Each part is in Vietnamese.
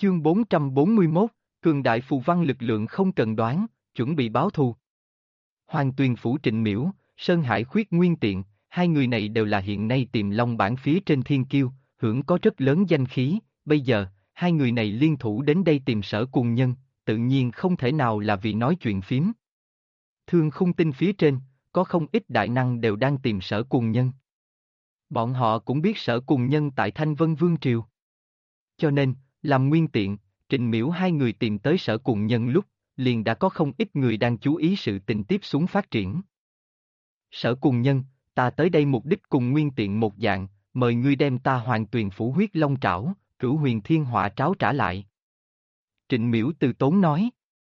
Chương 441, cường đại phù văn lực lượng không cần đoán, chuẩn bị báo thù. Hoàng Tuyền Phủ Trịnh Miễu, Sơn Hải Khuyết Nguyên Tiện, hai người này đều là hiện nay Tiềm Long bảng phía trên thiên kiêu, hưởng có rất lớn danh khí, bây giờ, hai người này liên thủ đến đây tìm Sở Cùng Nhân, tự nhiên không thể nào là vì nói chuyện phiếm. Thương Khung Tinh phía trên, có không ít đại năng đều đang tìm Sở Cùng Nhân. Bọn họ cũng biết Sở Cùng Nhân tại Thanh Vân Vương Triều. Cho nên, làm Nguyên Tiện, Trịnh Miễu hai người tìm tới Sở Cùng Nhân lúc, liền đã có không ít người đang chú ý sự tình tiếp xuống phát triển. Sở Cùng Nhân, ta tới đây mục đích cùng Nguyên Tiện một dạng, mời ngươi đem ta Hoàng Tuyền Phủ huyết long trảo, Cửu Huyền Thiên Hỏa tráo trả lại. Trịnh Miễu từ tốn nói.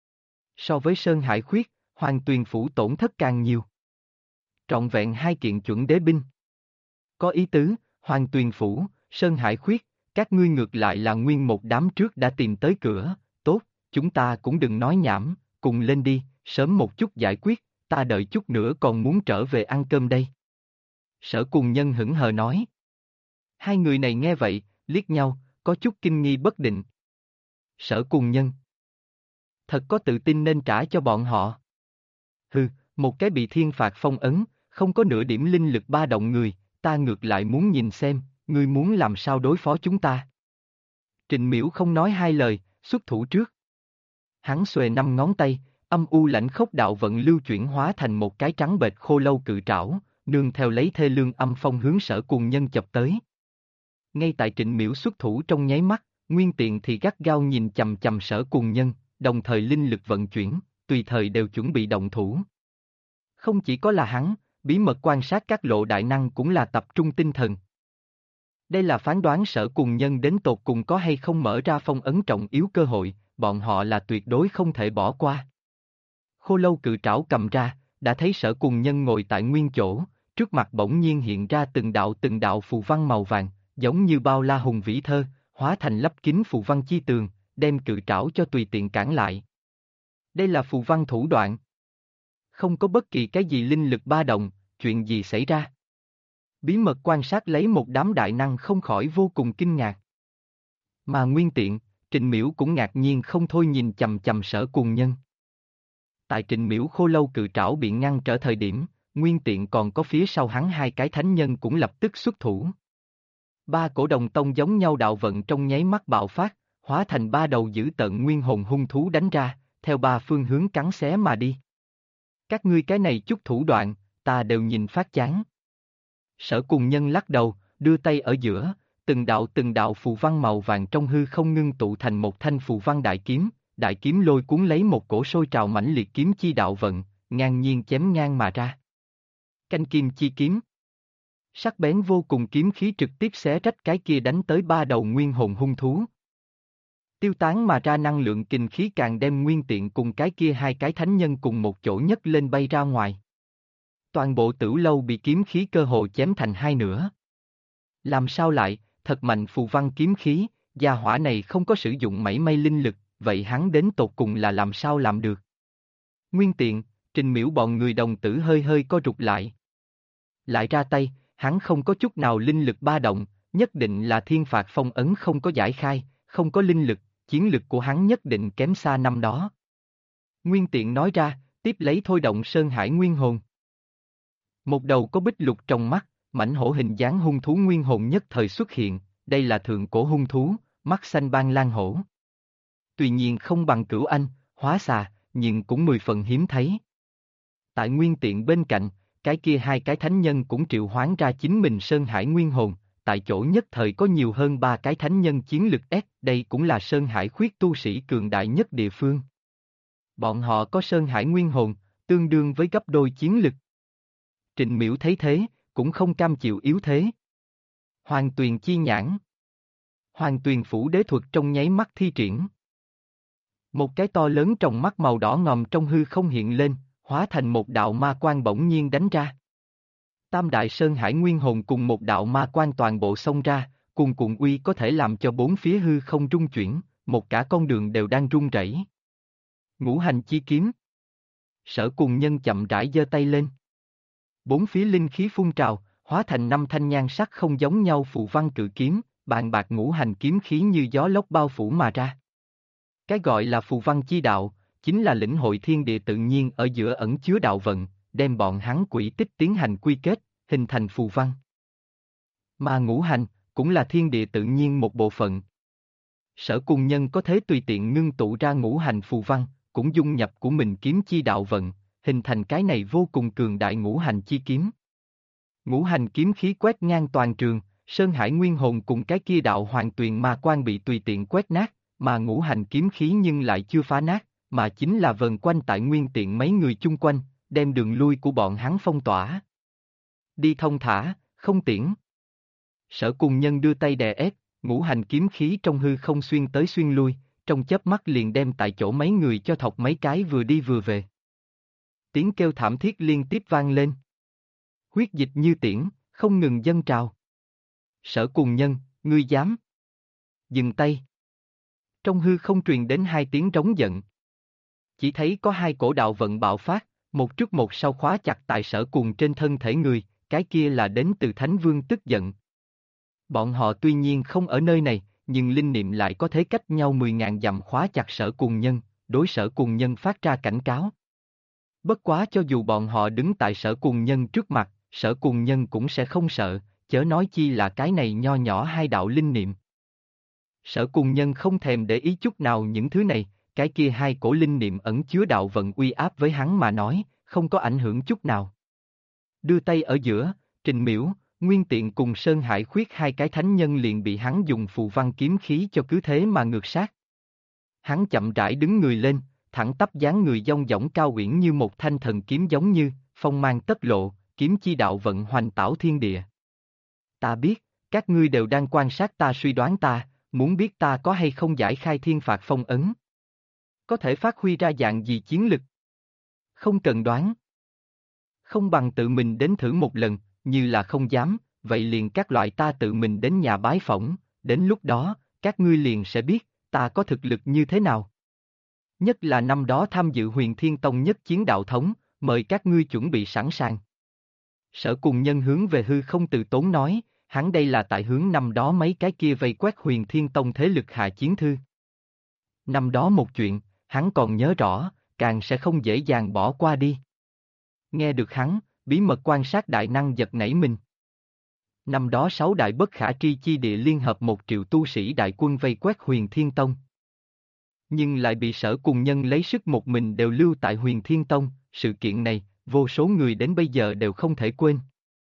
So với Sơn Hải Khuyết, Hoàng Tuyền Phủ tổn thất càng nhiều. Trọn vẹn hai kiện chuẩn đế binh. Có ý tứ, Hoàng Tuyền Phủ, Sơn Hải Khuyết, các ngươi ngược lại là nguyên một đám trước đã tìm tới cửa, tốt, chúng ta cũng đừng nói nhảm, cùng lên đi, sớm một chút giải quyết, ta đợi chút nữa còn muốn trở về ăn cơm đây. Sở Cùng Nhân hững hờ nói. Hai người này nghe vậy, liếc nhau, có chút kinh nghi bất định. Sở Cùng Nhân. Thật có tự tin nên trả cho bọn họ. Hừ, một cái bị thiên phạt phong ấn, không có nửa điểm linh lực ba động người, ta ngược lại muốn nhìn xem, ngươi muốn làm sao đối phó chúng ta. Trịnh Miễu không nói hai lời, xuất thủ trước. Hắn xuề năm ngón tay, âm u lãnh khốc đạo vận lưu chuyển hóa thành một cái trắng bệch khô lâu cự trảo, nương theo lấy thê lương âm phong hướng Sở Cùng Nhân chập tới. Ngay tại Trịnh Miễu xuất thủ trong nháy mắt, Nguyên Tiện thì gắt gao nhìn chằm chằm Sở Cùng Nhân, đồng thời linh lực vận chuyển, tùy thời đều chuẩn bị động thủ. Không chỉ có là hắn, bí mật quan sát các lộ đại năng cũng là tập trung tinh thần. Đây là phán đoán Sở Cùng Nhân đến tột cùng có hay không mở ra phong ấn trọng yếu cơ hội, bọn họ là tuyệt đối không thể bỏ qua. Khô lâu cự trảo cầm ra, đã thấy Sở Cùng Nhân ngồi tại nguyên chỗ, trước mặt bỗng nhiên hiện ra từng đạo phù văn màu vàng, giống như bao la hùng vĩ thơ, hóa thành lấp kín phù văn chi tường, đem cự trảo cho tùy tiện cản lại. Đây là phù văn thủ đoạn. Không có bất kỳ cái gì linh lực ba động, chuyện gì xảy ra? Bí mật quan sát lấy một đám đại năng không khỏi vô cùng kinh ngạc. Mà Nguyên Tiện, Trịnh Miễu cũng ngạc nhiên không thôi nhìn chằm chằm Sở Cùng Nhân. Tại Trịnh Miễu khô lâu cự trảo bị ngăn trở thời điểm, Nguyên Tiện còn có phía sau hắn hai cái thánh nhân cũng lập tức xuất thủ. Ba cổ đồng tông giống nhau đạo vận trong nháy mắt bạo phát, hóa thành ba đầu dữ tợn nguyên hồn hung thú đánh ra, theo ba phương hướng cắn xé mà đi. Các ngươi cái này chút thủ đoạn, ta đều nhìn phát chán. Sở Cùng Nhân lắc đầu, đưa tay ở giữa, từng đạo phù văn màu vàng trong hư không ngưng tụ thành một thanh phù văn đại kiếm lôi cuốn lấy một cổ sôi trào mãnh liệt kiếm chi đạo vận, ngang nhiên chém ngang mà ra. Canh kim chi kiếm. Sắc bén vô cùng kiếm khí trực tiếp xé rách cái kia đánh tới ba đầu nguyên hồn hung thú. Tiêu tán mà ra năng lượng kình khí càng đem Nguyên Tiện cùng cái kia hai cái thánh nhân cùng một chỗ nhấc lên bay ra ngoài. Toàn bộ Tửu Lâu bị kiếm khí cơ hồ chém thành hai nửa. Làm sao lại, thật mạnh phù văn kiếm khí, gia hỏa này không có sử dụng mảy may linh lực, vậy hắn đến tột cùng là làm sao làm được? Nguyên Tiện, Trịnh Miễu bọn người đồng tử hơi hơi co rụt lại. Lại ra tay, hắn không có chút nào linh lực ba động, nhất định là thiên phạt phong ấn không có giải khai, không có linh lực, chiến lực của hắn nhất định kém xa năm đó. Nguyên Tiện nói ra, tiếp lấy thôi động Sơn Hải Nguyên Hồn. Một đầu có bích lục trong mắt, mãnh hổ hình dáng hung thú nguyên hồn nhất thời xuất hiện, đây là thượng cổ hung thú, mắt xanh ban lan hổ. Tuy nhiên không bằng Cửu Anh, Hóa Xà, nhưng cũng 10 phần hiếm thấy. Tại Nguyên Tiện bên cạnh, cái kia hai cái thánh nhân cũng triệu hoán ra chính mình Sơn Hải Nguyên Hồn, tại chỗ nhất thời có nhiều hơn ba cái thánh nhân chiến lực S, đây cũng là Sơn Hải Khuyết tu sĩ cường đại nhất địa phương. Bọn họ có Sơn Hải Nguyên Hồn, tương đương với gấp đôi chiến lực. Trịnh Miễu thấy thế, cũng không cam chịu yếu thế. Hoàng Tuyền chi nhãn. Hoàng Tuyền Phủ đế thuật trong nháy mắt thi triển. Một cái to lớn trong mắt màu đỏ ngòm trong hư không hiện lên, hóa thành một đạo ma quang bỗng nhiên đánh ra. Tam đại Sơn Hải Nguyên Hồn cùng một đạo ma quang toàn bộ xông ra, cuồn cuộn uy có thể làm cho bốn phía hư không rung chuyển, một cả con đường đều đang rung rẩy. Ngũ hành chi kiếm. Sở Cùng Nhân chậm rãi giơ tay lên. Bốn phía linh khí phun trào, hóa thành năm thanh nhan sắc không giống nhau phù văn cự kiếm, bàn bạc ngũ hành kiếm khí như gió lốc bao phủ mà ra. Cái gọi là phù văn chi đạo, chính là lĩnh hội thiên địa tự nhiên ở giữa ẩn chứa đạo vận, đem bọn hắn quỹ tích tiến hành quy kết, hình thành phù văn. Mà ngũ hành, cũng là thiên địa tự nhiên một bộ phận. Sở Cùng Nhân có thể tùy tiện ngưng tụ ra ngũ hành phù văn, cũng dung nhập của mình kiếm chi đạo vận, hình thành cái này vô cùng cường đại ngũ hành chi kiếm. Ngũ hành kiếm khí quét ngang toàn trường, Sơn Hải Nguyên Hồn cùng cái kia đạo Hoàng Tuyền Ma Quan bị tùy tiện quét nát, mà ngũ hành kiếm khí nhưng lại chưa phá nát, mà chính là vần quanh tại nguyên tiện mấy người chung quanh, đem đường lui của bọn hắn phong tỏa. Đi thông thả, không tiễn. Sở Cùng Nhân đưa tay đè ép, ngũ hành kiếm khí trong hư không xuyên tới xuyên lui, trong chớp mắt liền đem tại chỗ mấy người cho thọc mấy cái vừa đi vừa về. Tiếng kêu thảm thiết liên tiếp vang lên. Huyết dịch như tiễn, không ngừng dâng trào. Sở Cùng Nhân, ngươi dám? Dừng tay. Trong hư không truyền đến hai tiếng trống giận. Chỉ thấy có hai cổ đạo vận bạo phát, một trước một sau khóa chặt tại Sở Cùng trên thân thể người, cái kia là đến từ Thánh Vương tức giận. Bọn họ tuy nhiên không ở nơi này, nhưng linh niệm lại có thể cách nhau 10.000 dặm khóa chặt Sở Cùng Nhân, đối Sở Cùng Nhân phát ra cảnh cáo. Bất quá cho dù bọn họ đứng tại Sở Cùng Nhân trước mặt, Sở Cùng Nhân cũng sẽ không sợ, chớ nói chi là cái này nho nhỏ hai đạo linh niệm. Sở Cùng Nhân không thèm để ý chút nào những thứ này, cái kia hai cổ linh niệm ẩn chứa đạo vận uy áp với hắn mà nói, không có ảnh hưởng chút nào. Đưa tay ở giữa, Trình Miễu, Nguyên Tiện cùng Sơn Hải Khuyết hai cái thánh nhân liền bị hắn dùng phù văn kiếm khí cho cứ thế mà ngược sát. Hắn chậm rãi đứng người lên, thẳng tắp dáng người dong dỏng cao uyển như một thanh thần kiếm giống như, phong mang tất lộ, kiếm chi đạo vận hoành tảo thiên địa. Ta biết, các ngươi đều đang quan sát ta suy đoán ta, muốn biết ta có hay không giải khai thiên phạt phong ấn. Có thể phát huy ra dạng gì chiến lực? Không cần đoán. Không bằng tự mình đến thử một lần, như là không dám, vậy liền các loại ta tự mình đến nhà bái phỏng, đến lúc đó, các ngươi liền sẽ biết, ta có thực lực như thế nào. Nhất là năm đó tham dự Huyền Thiên Tông nhất chiến đạo thống, mời các ngươi chuẩn bị sẵn sàng. Sở Cùng Nhân hướng về hư không từ tốn nói, hắn đây là tại hướng năm đó mấy cái kia vây quét Huyền Thiên Tông thế lực hạ chiến thư. Năm đó một chuyện, hắn còn nhớ rõ, càng sẽ không dễ dàng bỏ qua đi. Nghe được hắn, bí mật quan sát đại năng giật nảy mình. Năm đó 6 đại bất khả tri chi địa liên hợp 1 triệu tu sĩ đại quân vây quét Huyền Thiên Tông. Nhưng lại bị Sở Cùng Nhân lấy sức một mình đều lưu tại Huyền Thiên Tông, sự kiện này, vô số người đến bây giờ đều không thể quên.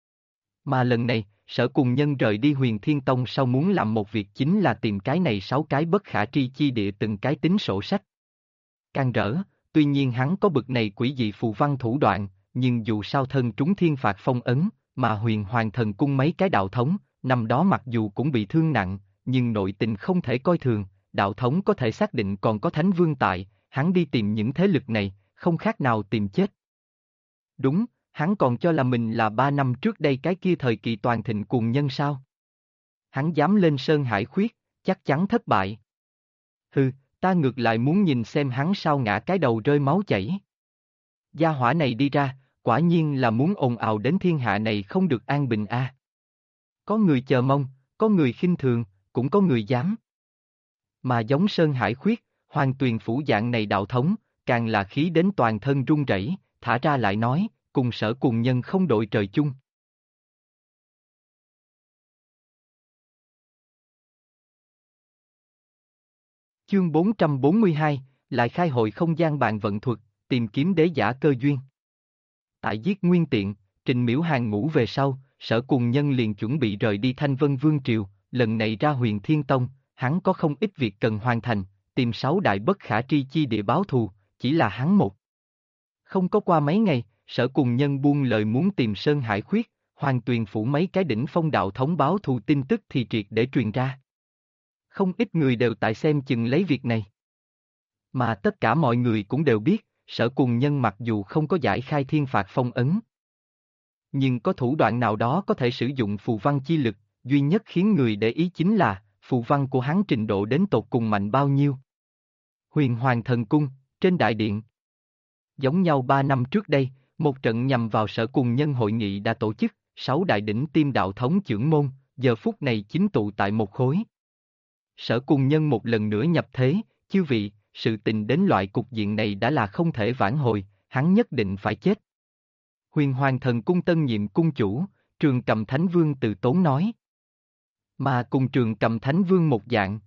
Mà lần này, Sở Cùng Nhân rời đi Huyền Thiên Tông sau muốn làm một việc chính là tìm cái này 6 cái bất khả tri chi địa từng cái tính sổ sách. Can rỡ, tuy nhiên hắn có bực này quỷ dị phù văn thủ đoạn, nhưng dù sao thân trúng thiên phạt phong ấn, mà Huyền Hoàng Thần Cung mấy cái đạo thống, năm đó mặc dù cũng bị thương nặng, nhưng nội tình không thể coi thường, đạo thống có thể xác định còn có Thánh Vương tại, hắn đi tìm những thế lực này, không khác nào tìm chết. Đúng, hắn còn cho là mình là 3 năm trước đây cái kia thời kỳ toàn thịnh cuồng nhân sao. Hắn dám lên Sơn Hải Khuyết, chắc chắn thất bại. Hừ, ta ngược lại muốn nhìn xem hắn sao ngã cái đầu rơi máu chảy. Gia hỏa này đi ra, quả nhiên là muốn ồn ào đến thiên hạ này không được an bình a. Có người chờ mong, có người khinh thường, cũng có người dám. Mà giống Sơn Hải Khuyết, Hoàng Tuyền Phủ dạng này đạo thống, càng là khí đến toàn thân run rẩy, thả ra lại nói, cùng Sở Cùng Nhân không đội trời chung. Chương 442, lại khai hội không gian bàn vận thuật, tìm kiếm đế giả cơ duyên. Tại giết Nguyên Tiện, Trình Miễu hàng ngũ về sau, Sở Cùng Nhân liền chuẩn bị rời đi Thanh Vân Vương Triều, lần này ra Huyền Thiên Tông, hắn có không ít việc cần hoàn thành, tìm 6 đại bất khả tri chi địa báo thù, chỉ là hắn một. Không có qua mấy ngày, Sở Cùng Nhân buông lời muốn tìm Sơn Hải Khuyết, Hoàng Tuyền Phủ mấy cái đỉnh phong đạo thống báo thù tin tức thì triệt để truyền ra. Không ít người đều tại xem chừng lấy việc này. Mà tất cả mọi người cũng đều biết, Sở Cùng Nhân mặc dù không có giải khai thiên phạt phong ấn, nhưng có thủ đoạn nào đó có thể sử dụng phù văn chi lực, duy nhất khiến người để ý chính là, phù văn của hắn trình độ đến tột cùng mạnh bao nhiêu. Huyền Hoàng Thần Cung, trên đại điện. Giống nhau 3 năm trước đây, một trận nhằm vào Sở Cùng Nhân hội nghị đã tổ chức, 6 đại đỉnh tiêm đạo thống chưởng môn, giờ phút này chính tụ tại một khối. Sở Cùng Nhân một lần nữa nhập thế, chư vị, sự tình đến loại cục diện này đã là không thể vãn hồi, hắn nhất định phải chết. Huyền Hoàng Thần Cung tân nhiệm cung chủ, Trường Cầm Thánh Vương Từ Tốn nói. Mà cùng Trường Cầm Thánh Vương một dạng.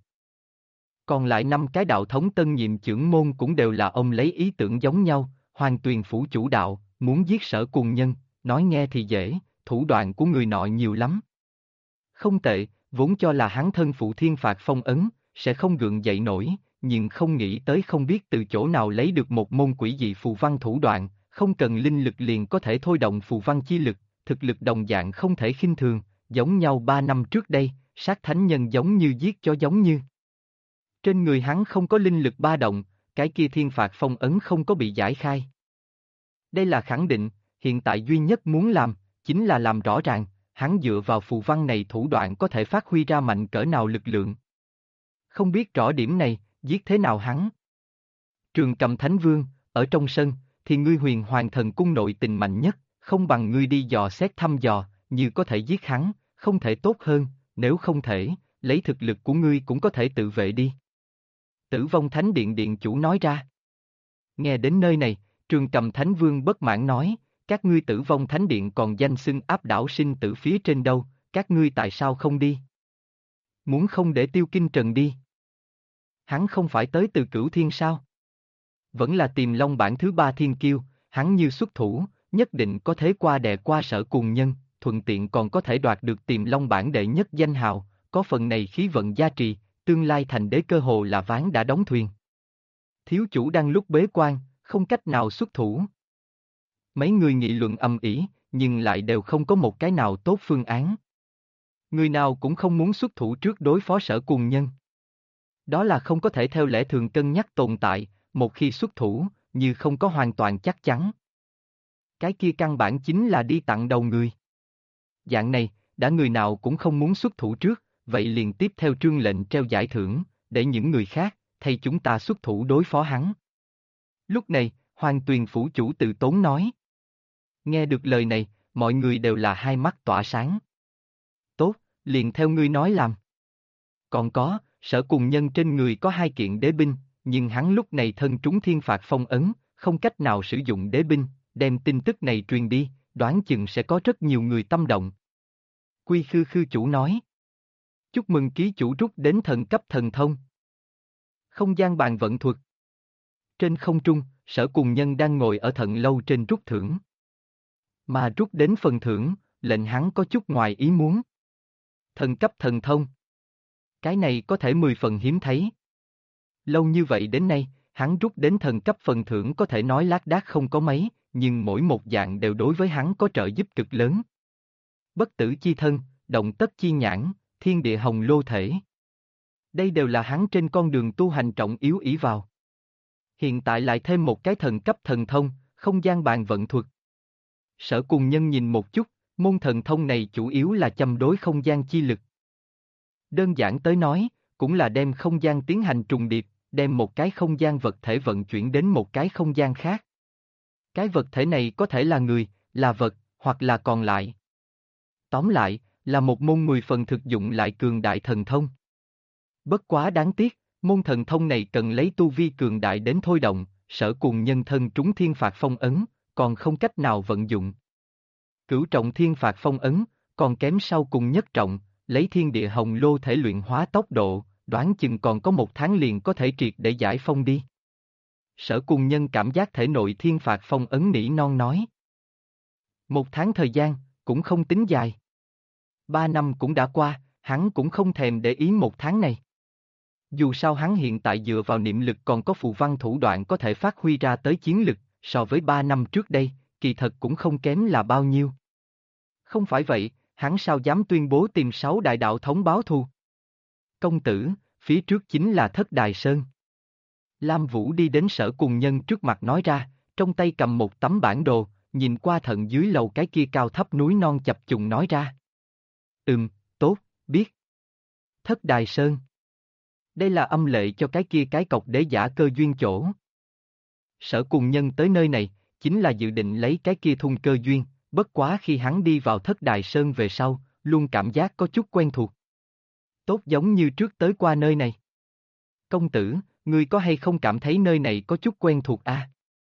Còn lại 5 cái đạo thống tân nhiệm chưởng môn cũng đều là ông lấy ý tưởng giống nhau, Hoàng Tuyền Phủ chủ đạo, muốn giết Sở Cùng Nhân, nói nghe thì dễ, thủ đoạn của người nọ nhiều lắm. Không tệ, vốn cho là hắn thân phụ thiên phạt phong ấn, sẽ không gượng dậy nổi, nhưng không nghĩ tới không biết từ chỗ nào lấy được một môn quỷ dị phù văn thủ đoạn, không cần linh lực liền có thể thôi động phù văn chi lực, thực lực đồng dạng không thể khinh thường, giống nhau 3 năm trước đây, sát thánh nhân giống như giết chó giống như. Trên người hắn không có linh lực ba động, cái kia thiên phạt phong ấn không có bị giải khai. Đây là khẳng định, hiện tại duy nhất muốn làm, chính là làm rõ ràng, hắn dựa vào phù văn này thủ đoạn có thể phát huy ra mạnh cỡ nào lực lượng. Không biết rõ điểm này, giết thế nào hắn. Trường Cầm Thánh Vương, ở trong sân, thì ngươi Huyền Hoàng Thần Cung nội tình mạnh nhất, không bằng ngươi đi dò xét thăm dò, như có thể giết hắn, không thể tốt hơn, nếu không thể, lấy thực lực của ngươi cũng có thể tự vệ đi. Tử Vong Thánh Điện điện chủ nói ra. Nghe đến nơi này, Trường Cầm Thánh Vương bất mãn nói, các ngươi Tử Vong Thánh Điện còn danh xưng áp đảo sinh tử phía trên đâu, các ngươi tại sao không đi? Muốn không để Tiêu Kinh Trần đi? Hắn không phải tới từ Cửu Thiên sao? Vẫn là tìm Long bản thứ 3 thiên kiêu, hắn như xuất thủ, nhất định có thế qua đè qua Sở Cùng Nhân, thuận tiện còn có thể đoạt được tìm Long bản đệ nhất danh hào, có phần này khí vận gia trì, tương lai thành đế cơ hồ là ván đã đóng thuyền. Thiếu chủ đang lúc bế quan, không cách nào xuất thủ. Mấy người nghị luận ầm ĩ, nhưng lại đều không có một cái nào tốt phương án. Người nào cũng không muốn xuất thủ trước đối phó Sở Cùng Nhân. Đó là không có thể theo lẽ thường cân nhắc tồn tại, một khi xuất thủ, như không có hoàn toàn chắc chắn. Cái kia căn bản chính là đi tặng đầu người. Dạng này, đã người nào cũng không muốn xuất thủ trước, vậy liền tiếp theo trương lệnh treo giải thưởng, để những người khác, thay chúng ta xuất thủ đối phó hắn. Lúc này, Hoàng Tuyền Phủ chủ Từ Tốn nói. Nghe được lời này, mọi người đều là hai mắt tỏa sáng. Tốt, liền theo ngươi nói làm. Còn có, Sở Cùng Nhân trên người có 2 kiện đế binh, nhưng hắn lúc này thân trúng thiên phạt phong ấn, không cách nào sử dụng đế binh, đem tin tức này truyền đi, đoán chừng sẽ có rất nhiều người tâm động. Quy Khư Khư chủ nói. Chúc mừng ký chủ rút đến thần cấp thần thông. Không gian bàn vận thuật. Trên không trung, Sở Cùng Nhân đang ngồi ở thần lâu trên rút thưởng. Mà rút đến phần thưởng, lệnh hắn có chút ngoài ý muốn. Thần cấp thần thông. Cái này có thể 10 phần hiếm thấy. Lâu như vậy đến nay, hắn rút đến thần cấp phần thưởng có thể nói lác đác không có mấy, nhưng mỗi một dạng đều đối với hắn có trợ giúp cực lớn. Bất tử chi thân, động tất chi nhãn, thiên địa hồng lô thể. Đây đều là hắn trên con đường tu hành trọng yếu ỷ vào. Hiện tại lại thêm một cái thần cấp thần thông, không gian bàn vận thuật. Sở Cùng Nhân nhìn một chút, môn thần thông này chủ yếu là châm đối không gian chi lực. Đơn giản tới nói, cũng là đem không gian tiến hành trùng điệp, đem một cái không gian vật thể vận chuyển đến một cái không gian khác. Cái vật thể này có thể là người, là vật, hoặc là còn lại. Tóm lại, là một môn 10 phần thực dụng lại cường đại thần thông. Bất quá đáng tiếc, môn thần thông này cần lấy tu vi cường đại đến thôi động, Sở Cùng Nhân thân trúng thiên phạt phong ấn, còn không cách nào vận dụng. Cửu trọng thiên phạt phong ấn, còn kém sau cùng nhất trọng, lấy thiên địa hồng lô thể luyện hóa tốc độ, đoán chừng còn có 1 tháng liền có thể triệt để giải phong đi. Sở Cùng Nhân cảm giác thể nội thiên phạt phong ấn nỉ non nói. 1 tháng thời gian, cũng không tính dài. 3 năm cũng đã qua, hắn cũng không thèm để ý 1 tháng này. Dù sao hắn hiện tại dựa vào niệm lực còn có phù văn thủ đoạn có thể phát huy ra tới chiến lực, so với 3 năm trước đây, kỳ thật cũng không kém là bao nhiêu. Không phải vậy, hắn sao dám tuyên bố tìm 6 đại đạo thống báo thù? Công tử, phía trước chính là Thất Đài Sơn. Lam Vũ đi đến Sở Cùng Nhân trước mặt nói ra, trong tay cầm một tấm bản đồ, nhìn qua thận dưới lầu cái kia cao thấp núi non chập trùng nói ra. Tốt, biết. Thất Đài Sơn. Đây là âm lệ cho cái kia cái cọc đế giả cơ duyên chỗ. Sở Cùng Nhân tới nơi này, chính là dự định lấy cái kia thung cơ duyên, bất quá khi hắn đi vào Thất Đài Sơn về sau, luôn cảm giác có chút quen thuộc. Tốt giống như trước tới qua nơi này. Công tử, ngươi có hay không cảm thấy nơi này có chút quen thuộc à?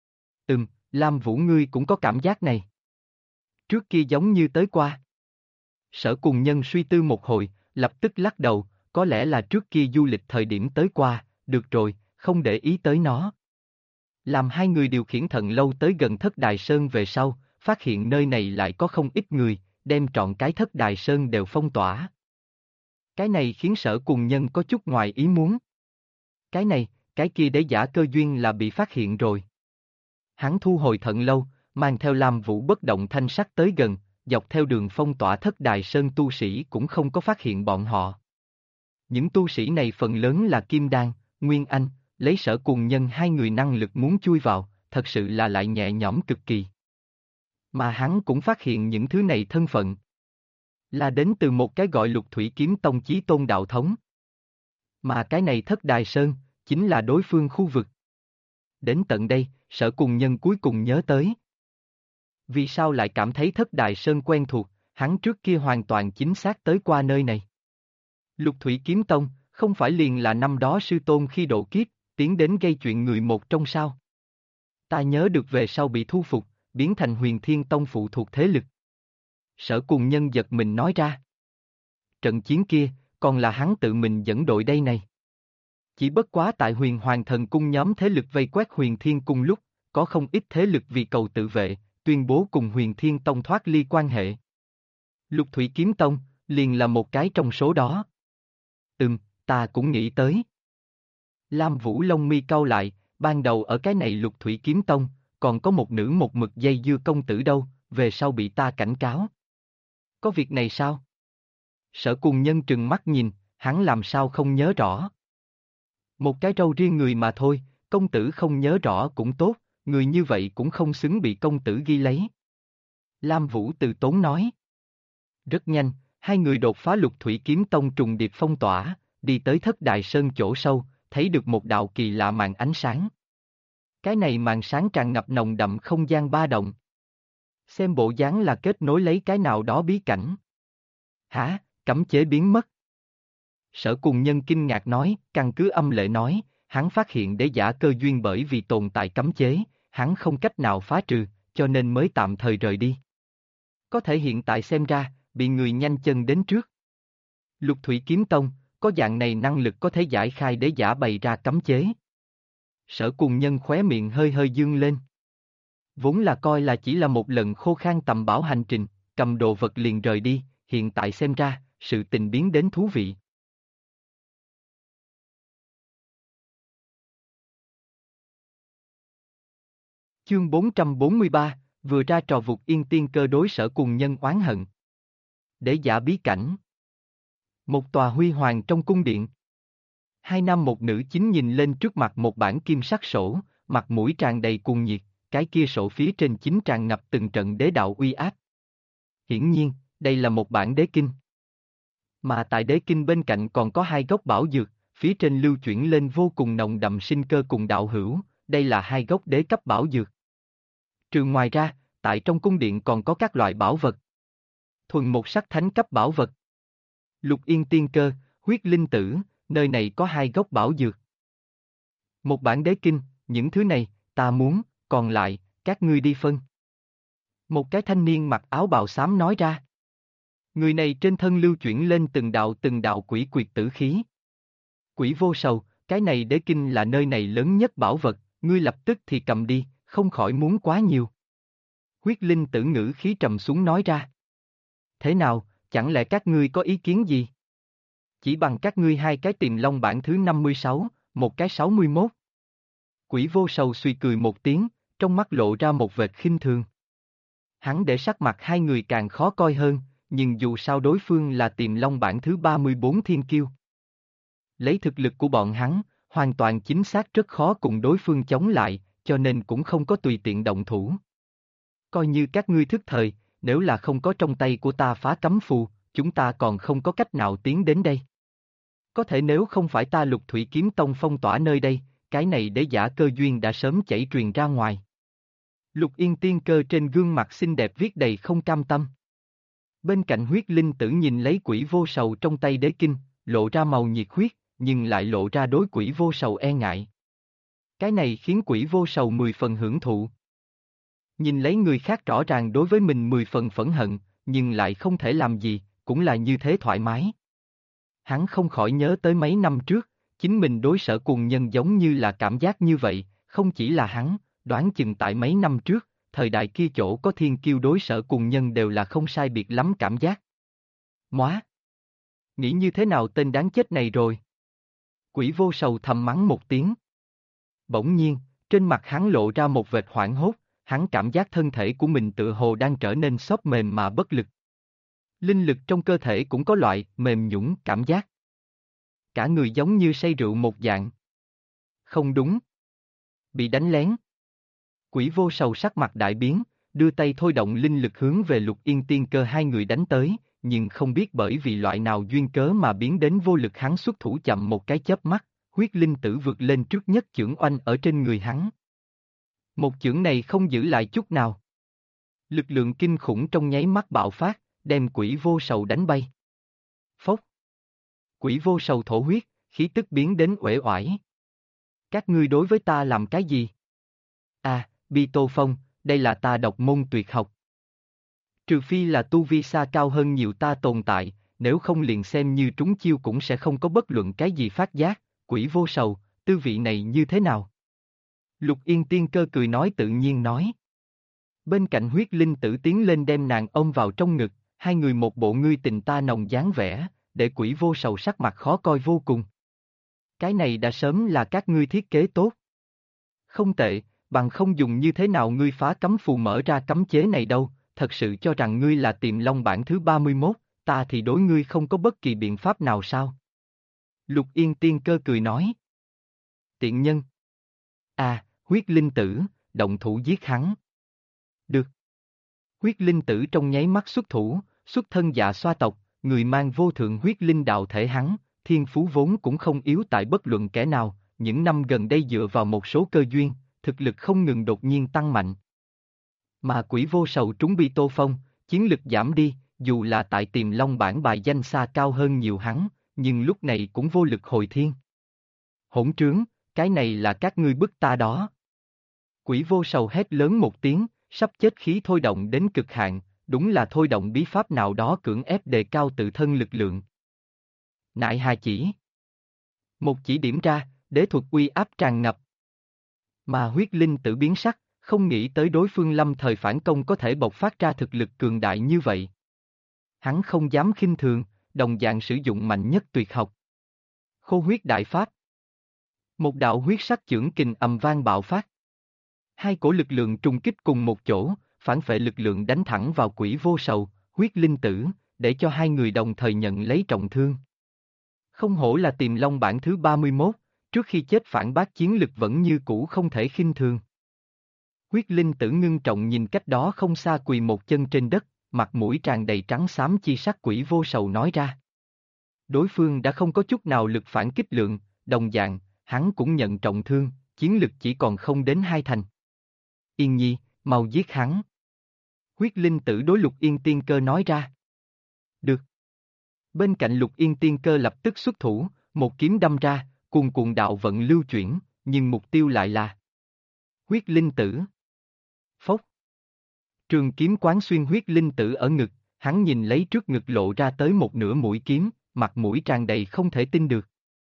Lam Vũ ngươi cũng có cảm giác này. Trước kia giống như tới qua. Sở Cùng Nhân suy tư một hồi, lập tức lắc đầu, có lẽ là trước kia du lịch thời điểm tới qua, được rồi, không để ý tới nó. Làm hai người điều khiển thần lâu tới gần Thất Đài Sơn về sau, phát hiện nơi này lại có không ít người, đem trọn cái Thất Đài Sơn đều phong tỏa. Cái này khiến Sở Cùng Nhân có chút ngoài ý muốn. Cái này, cái kia để giả cơ duyên là bị phát hiện rồi. Hắn thu hồi thận lâu, mang theo Lam Vũ bất động thanh sắc tới gần, dọc theo đường phong tỏa Thất Đài Sơn tu sĩ cũng không có phát hiện bọn họ. Những tu sĩ này phần lớn là Kim Đan, Nguyên Anh, lấy Sở Cùng Nhân hai người năng lực muốn chui vào, thật sự là lại nhẹ nhõm cực kỳ. Mà hắn cũng phát hiện những thứ này thân phận là đến từ một cái gọi Lục Thủy Kiếm Tông Chí Tôn đạo thống. Mà cái này Thất Đài Sơn, chính là đối phương khu vực. Đến tận đây, Sở Cùng Nhân cuối cùng nhớ tới. Vì sao lại cảm thấy Thất Đài Sơn quen thuộc, hắn trước kia hoàn toàn chính xác tới qua nơi này. Lục Thủy Kiếm Tông, không phải liền là năm đó sư tôn khi độ kiếp, tiến đến gây chuyện người một trong sao. Ta nhớ được về sau bị thu phục, biến thành Huyền Thiên Tông phụ thuộc thế lực. Sở Cùng Nhân giật mình nói ra. Trận chiến kia, còn là hắn tự mình dẫn đội đây này. Chỉ bất quá tại Huyền Hoàng Thần Cung nhóm thế lực vây quét Huyền Thiên Cung lúc, có không ít thế lực vì cầu tự vệ, tuyên bố cùng Huyền Thiên Tông thoát ly quan hệ. Lục Thủy Kiếm Tông, liền là một cái trong số đó. Ta cũng nghĩ tới. Lam Vũ lông mi cau lại, ban đầu ở cái này Lục Thủy Kiếm Tông, còn có một nữ một mực dây dưa công tử đâu, về sau bị ta cảnh cáo. Có việc này sao? Sở Cùng Nhân trừng mắt nhìn, hắn làm sao không nhớ rõ. Một cái râu riêng người mà thôi, công tử không nhớ rõ cũng tốt, người như vậy cũng không xứng bị công tử ghi lấy. Lam Vũ từ tốn nói. Rất nhanh, hai người đột phá Lục Thủy Kiếm Tông trùng điệp phong tỏa, đi tới Thất Đài Sơn chỗ sâu, thấy được một đạo kỳ lạ màn ánh sáng. Cái này màn sáng tràn ngập nồng đậm không gian ba động. Xem bộ dáng là kết nối lấy cái nào đó bí cảnh. Hả, cấm chế biến mất. Sở Cùng Nhân kinh ngạc nói, căn cứ âm lệ nói, hắn phát hiện để giả cơ duyên bởi vì tồn tại cấm chế, hắn không cách nào phá trừ, cho nên mới tạm thời rời đi. Có thể hiện tại xem ra, bị người nhanh chân đến trước. Lục Thủy Kiếm Tông, có dạng này năng lực có thể giải khai để giả bày ra cấm chế. Sở Cùng Nhân khóe miệng hơi hơi dương lên. Vốn là coi là chỉ là một lần khô khan tầm bảo hành trình, cầm đồ vật liền rời đi, hiện tại xem ra, sự tình biến đến thú vị. Chương 443, vừa ra trò vụt yên tiên cơ đối Sở Cùng Nhân oán hận. Để giả bí cảnh. Một tòa huy hoàng trong cung điện. Hai nam một nữ chính nhìn lên trước mặt một bản kim sắc sổ, mặt mũi tràn đầy cuồng nhiệt, cái kia sổ phía trên chính tràn ngập từng trận đế đạo uy áp. Hiển nhiên, đây là một bản đế kinh. Mà tại đế kinh bên cạnh còn có hai gốc bảo dược, phía trên lưu chuyển lên vô cùng nồng đậm sinh cơ cùng đạo hữu, đây là hai gốc đế cấp bảo dược. Trừ ngoài ra, tại trong cung điện còn có các loại bảo vật. Thuần một sắc thánh cấp bảo vật. Lục yên tiên cơ, huyết linh tử, nơi này có hai gốc bảo dược. Một bản đế kinh, những thứ này, ta muốn, còn lại, các ngươi đi phân. Một cái thanh niên mặc áo bào xám nói ra. Người này trên thân lưu chuyển lên từng đạo quỷ quyệt tử khí. Quỷ vô sầu, cái này đế kinh là nơi này lớn nhất bảo vật, ngươi lập tức thì cầm đi, không khỏi muốn quá nhiều. Huyết linh tử ngữ khí trầm xuống nói ra. Thế nào, chẳng lẽ các ngươi có ý kiến gì? Chỉ bằng các ngươi hai cái Tiềm Long bản thứ 56, một cái 61. Quỷ vô sầu suy cười một tiếng, trong mắt lộ ra một vệt khinh thường. Hắn để sắc mặt hai người càng khó coi hơn, nhưng dù sao đối phương là Tiềm Long bản thứ 34 thiên kiêu. Lấy thực lực của bọn hắn, hoàn toàn chính xác rất khó cùng đối phương chống lại, cho nên cũng không có tùy tiện động thủ. Coi như các ngươi thức thời, nếu là không có trong tay của ta phá cấm phù, chúng ta còn không có cách nào tiến đến đây. Có thể nếu không phải ta Lục Thủy Kiếm Tông phong tỏa nơi đây, cái này để giả cơ duyên đã sớm chảy truyền ra ngoài. Lục yên tiên cơ trên gương mặt xinh đẹp viết đầy không cam tâm. Bên cạnh huyết linh tử nhìn lấy quỷ vô sầu trong tay đế kinh, lộ ra màu nhiệt huyết, nhưng lại lộ ra đối Quỷ Vô Sầu e ngại. Cái này khiến Quỷ Vô Sầu 10 phần hưởng thụ. Nhìn lấy người khác rõ ràng đối với mình 10 phần phẫn hận, nhưng lại không thể làm gì, cũng là như thế thoải mái. Hắn không khỏi nhớ tới mấy năm trước, chính mình đối Sở Cuồng Nhân giống như là cảm giác như vậy, không chỉ là hắn, đoán chừng tại mấy năm trước, thời đại kia chỗ có thiên kiêu đối Sở Cuồng Nhân đều là không sai biệt lắm cảm giác. Móa! Nghĩ như thế nào tên đáng chết này rồi? Quỷ Vô Sầu thầm mắng một tiếng. Bỗng nhiên, trên mặt hắn lộ ra một vệt hoảng hốt, hắn cảm giác thân thể của mình tựa hồ đang trở nên xốp mềm mà bất lực. Linh lực trong cơ thể cũng có loại mềm nhũn cảm giác. Cả người giống như say rượu một dạng. Không đúng. Bị đánh lén. Quỷ Vô Sầu sắc mặt đại biến, đưa tay thôi động linh lực hướng về Lục Yên Tiên Cơ hai người đánh tới, nhưng không biết bởi vì loại nào duyên cớ mà biến đến vô lực hắn xuất thủ chậm một cái chớp mắt, huyết linh tử vượt lên trước nhất chưởng oanh ở trên người hắn. Một chưởng này không giữ lại chút nào. Lực lượng kinh khủng trong nháy mắt bạo phát, đem Quỷ Vô Sầu đánh bay. Phốc. Quỷ Vô Sầu thổ huyết, khí tức biến đến uể oải. Các ngươi đối với ta làm cái gì? À, Bi Tô Phong, đây là ta độc môn tuyệt học. Trừ phi là tu vi xa cao hơn nhiều ta tồn tại, nếu không liền xem như trúng chiêu cũng sẽ không có bất luận cái gì phát giác. Quỷ Vô Sầu, tư vị này như thế nào? Lục Yên Tiên Cơ cười nói tự nhiên nói. Bên cạnh huyết linh tử tiến lên đem nàng ôm vào trong ngực, hai người một bộ ngươi tình ta nồng dáng vẻ, để Quỷ Vô Sầu sắc mặt khó coi vô cùng. Cái này đã sớm là các ngươi thiết kế tốt. Không tệ, bằng không dùng như thế nào ngươi phá cấm phù mở ra cấm chế này đâu, thật sự cho rằng ngươi là Tiềm Long bản thứ 31, ta thì đối ngươi không có bất kỳ biện pháp nào sao? Lục Yên Tiên Cơ cười nói. Tiện nhân. À, huyết linh tử, động thủ giết hắn. Được. Huyết linh tử trong nháy mắt xuất thủ, xuất thân Dạ Xoa tộc, người mang vô thượng huyết linh đạo thể hắn, thiên phú vốn cũng không yếu tại bất luận kẻ nào, những năm gần đây dựa vào một số cơ duyên, thực lực không ngừng đột nhiên tăng mạnh. Mà Quỷ Vô Sầu trúng Bi Tô Phong, chiến lực giảm đi, dù là tại Tiềm Long bản bài danh xa cao hơn nhiều hắn, nhưng lúc này cũng vô lực hồi thiên. Hỗn trướng, cái này là các ngươi bức ta đó. Quỷ Vô Sầu hét lớn một tiếng, sắp chết khí thôi động đến cực hạn, đúng là thôi động bí pháp nào đó cưỡng ép đề cao tự thân lực lượng. Nại Hà Chỉ. Một chỉ điểm ra, đế thuật uy áp tràn ngập. Mà huyết linh tử biến sắc, không nghĩ tới đối phương lâm thời phản công có thể bộc phát ra thực lực cường đại như vậy. Hắn không dám khinh thường, đồng dạng sử dụng mạnh nhất tuyệt học. Khô huyết đại pháp. Một đạo huyết sắc chưởng kình ầm vang bạo phát. Hai cổ lực lượng trùng kích cùng một chỗ, phản phệ lực lượng đánh thẳng vào Quỷ Vô Sầu, huyết linh tử, để cho hai người đồng thời nhận lấy trọng thương. Không hổ là Tiềm Long bản thứ 31, trước khi chết phản bác chiến lực vẫn như cũ không thể khinh thường. Huyết linh tử ngưng trọng nhìn cách đó không xa quỳ một chân trên đất, mặt mũi tràn đầy trắng xám chi sắc Quỷ Vô Sầu nói ra. Đối phương đã không có chút nào lực phản kích lượng, đồng dạng, hắn cũng nhận trọng thương, chiến lực chỉ còn không đến 2 thành. Yên Nhi, mau giết hắn. Huyết linh tử đối Lục Yên Tiên Cơ nói ra. Được. Bên cạnh Lục Yên Tiên Cơ lập tức xuất thủ, một kiếm đâm ra, cuồn cuộn đạo vận lưu chuyển, nhưng mục tiêu lại là huyết linh tử. Phốc. Trường kiếm quán xuyên huyết linh tử ở ngực, hắn nhìn lấy trước ngực lộ ra tới một nửa mũi kiếm, mặt mũi tràn đầy không thể tin được.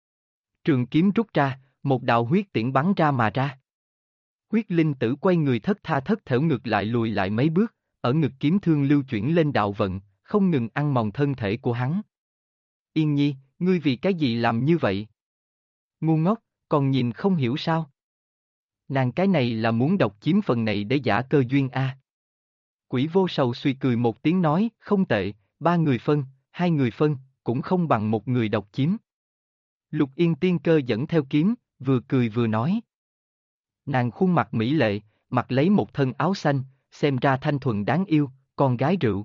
Trường kiếm rút ra, một đạo huyết tiễn bắn ra mà ra. Huyết linh tử quay người thất tha thất thểu ngược lại lùi lại mấy bước, ở ngực kiếm thương lưu chuyển lên đạo vận, không ngừng ăn mòn thân thể của hắn. Yên Nhi, ngươi vì cái gì làm như vậy? Ngu ngốc, còn nhìn không hiểu sao? Nàng cái này là muốn độc chiếm phần này để giả cơ duyên a. Quỷ Vô Sầu suy cười một tiếng nói, không tệ, 3 người phân, 2 người phân, cũng không bằng một người độc chiếm. Lục Yên Tiên Cơ dẫn theo kiếm, vừa cười vừa nói. Nàng khuôn mặt mỹ lệ, mặc lấy một thân áo xanh, xem ra thanh thuần đáng yêu, con gái rượu.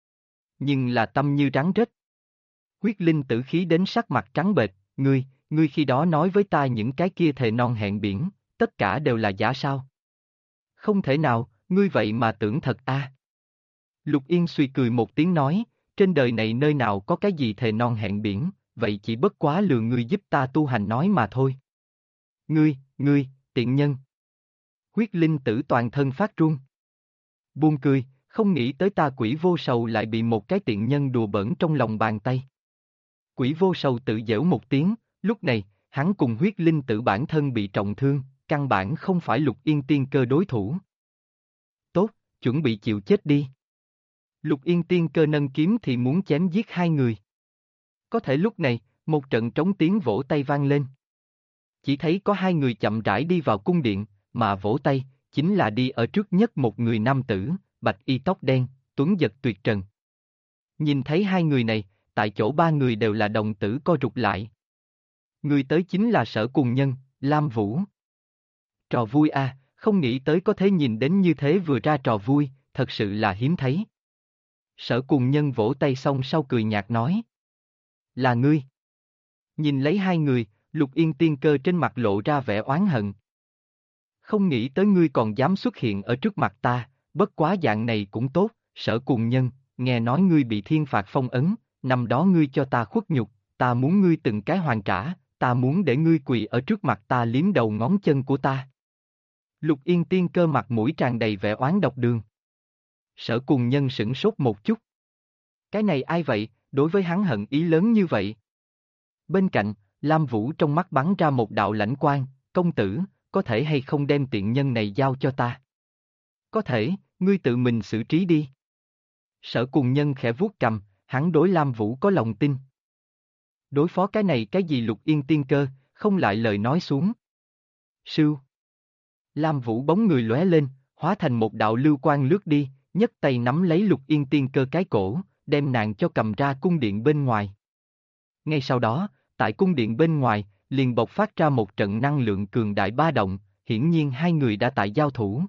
Nhưng là tâm như rắn rết. Huyết linh tử khí đến sắc mặt trắng bệch, ngươi khi đó nói với ta những cái kia thề non hẹn biển, tất cả đều là giả sao? Không thể nào, ngươi vậy mà tưởng thật a? Lục Yên suy cười một tiếng nói, trên đời này nơi nào có cái gì thề non hẹn biển, vậy chỉ bất quá lừa ngươi giúp ta tu hành nói mà thôi. Ngươi, tiện nhân. Huyết linh tử toàn thân phát run. Buông cười, không nghĩ tới ta quỷ vô sầu lại bị một cái tiện nhân đùa bỡn trong lòng bàn tay. Quỷ vô sầu tự giễu một tiếng, lúc này, hắn cùng huyết linh tử bản thân bị trọng thương, căn bản không phải Lục Yên Tiên Cơ đối thủ. Tốt, chuẩn bị chịu chết đi. Lục Yên Tiên Cơ nâng kiếm thì muốn chém giết hai người. Có thể lúc này, một trận trống tiếng vỗ tay vang lên. Chỉ thấy có hai người chậm rãi đi vào cung điện, mà vỗ tay, chính là đi ở trước nhất một người nam tử, bạch y tóc đen, tuấn giật tuyệt trần. Nhìn thấy hai người này, tại chỗ ba người đều là đồng tử co rụt lại. Người tới chính là Sở Cùng Nhân, Lam Vũ. Trò vui a, không nghĩ tới có thể nhìn đến như thế vừa ra trò vui, thật sự là hiếm thấy. Sở Cùng Nhân vỗ tay xong sau cười nhạt nói. Là ngươi. Nhìn lấy hai người, Lục Yên Tiên Cơ trên mặt lộ ra vẻ oán hận. Không nghĩ tới ngươi còn dám xuất hiện ở trước mặt ta, bất quá dạng này cũng tốt, Sở Cùng Nhân, nghe nói ngươi bị thiên phạt phong ấn, năm đó ngươi cho ta khuất nhục, ta muốn ngươi từng cái hoàn trả, ta muốn để ngươi quỳ ở trước mặt ta liếm đầu ngón chân của ta. Lục Yên Tiên Cơ mặt mũi tràn đầy vẻ oán độc đường. Sở Cùng Nhân sửng sốt một chút. Cái này ai vậy, đối với hắn hận ý lớn như vậy? Bên cạnh, Lam Vũ trong mắt bắn ra một đạo lãnh quang, công tử, có thể hay không đem tiện nhân này giao cho ta? Có thể, ngươi tự mình xử trí đi. Sở Cùng Nhân khẽ vuốt cầm, hắn đối Lam Vũ có lòng tin. Đối phó cái này cái gì Lục Yên Tiên Cơ, không lại lời nói xuống. Sưu. Lam Vũ bóng người lóe lên, hóa thành một đạo lưu quang lướt đi, nhấc tay nắm lấy Lục Yên Tiên Cơ cái cổ, đem nàng cho cầm ra cung điện bên ngoài. Ngay sau đó, tại cung điện bên ngoài, liền bộc phát ra một trận năng lượng cường đại ba động, hiển nhiên hai người đã tại giao thủ.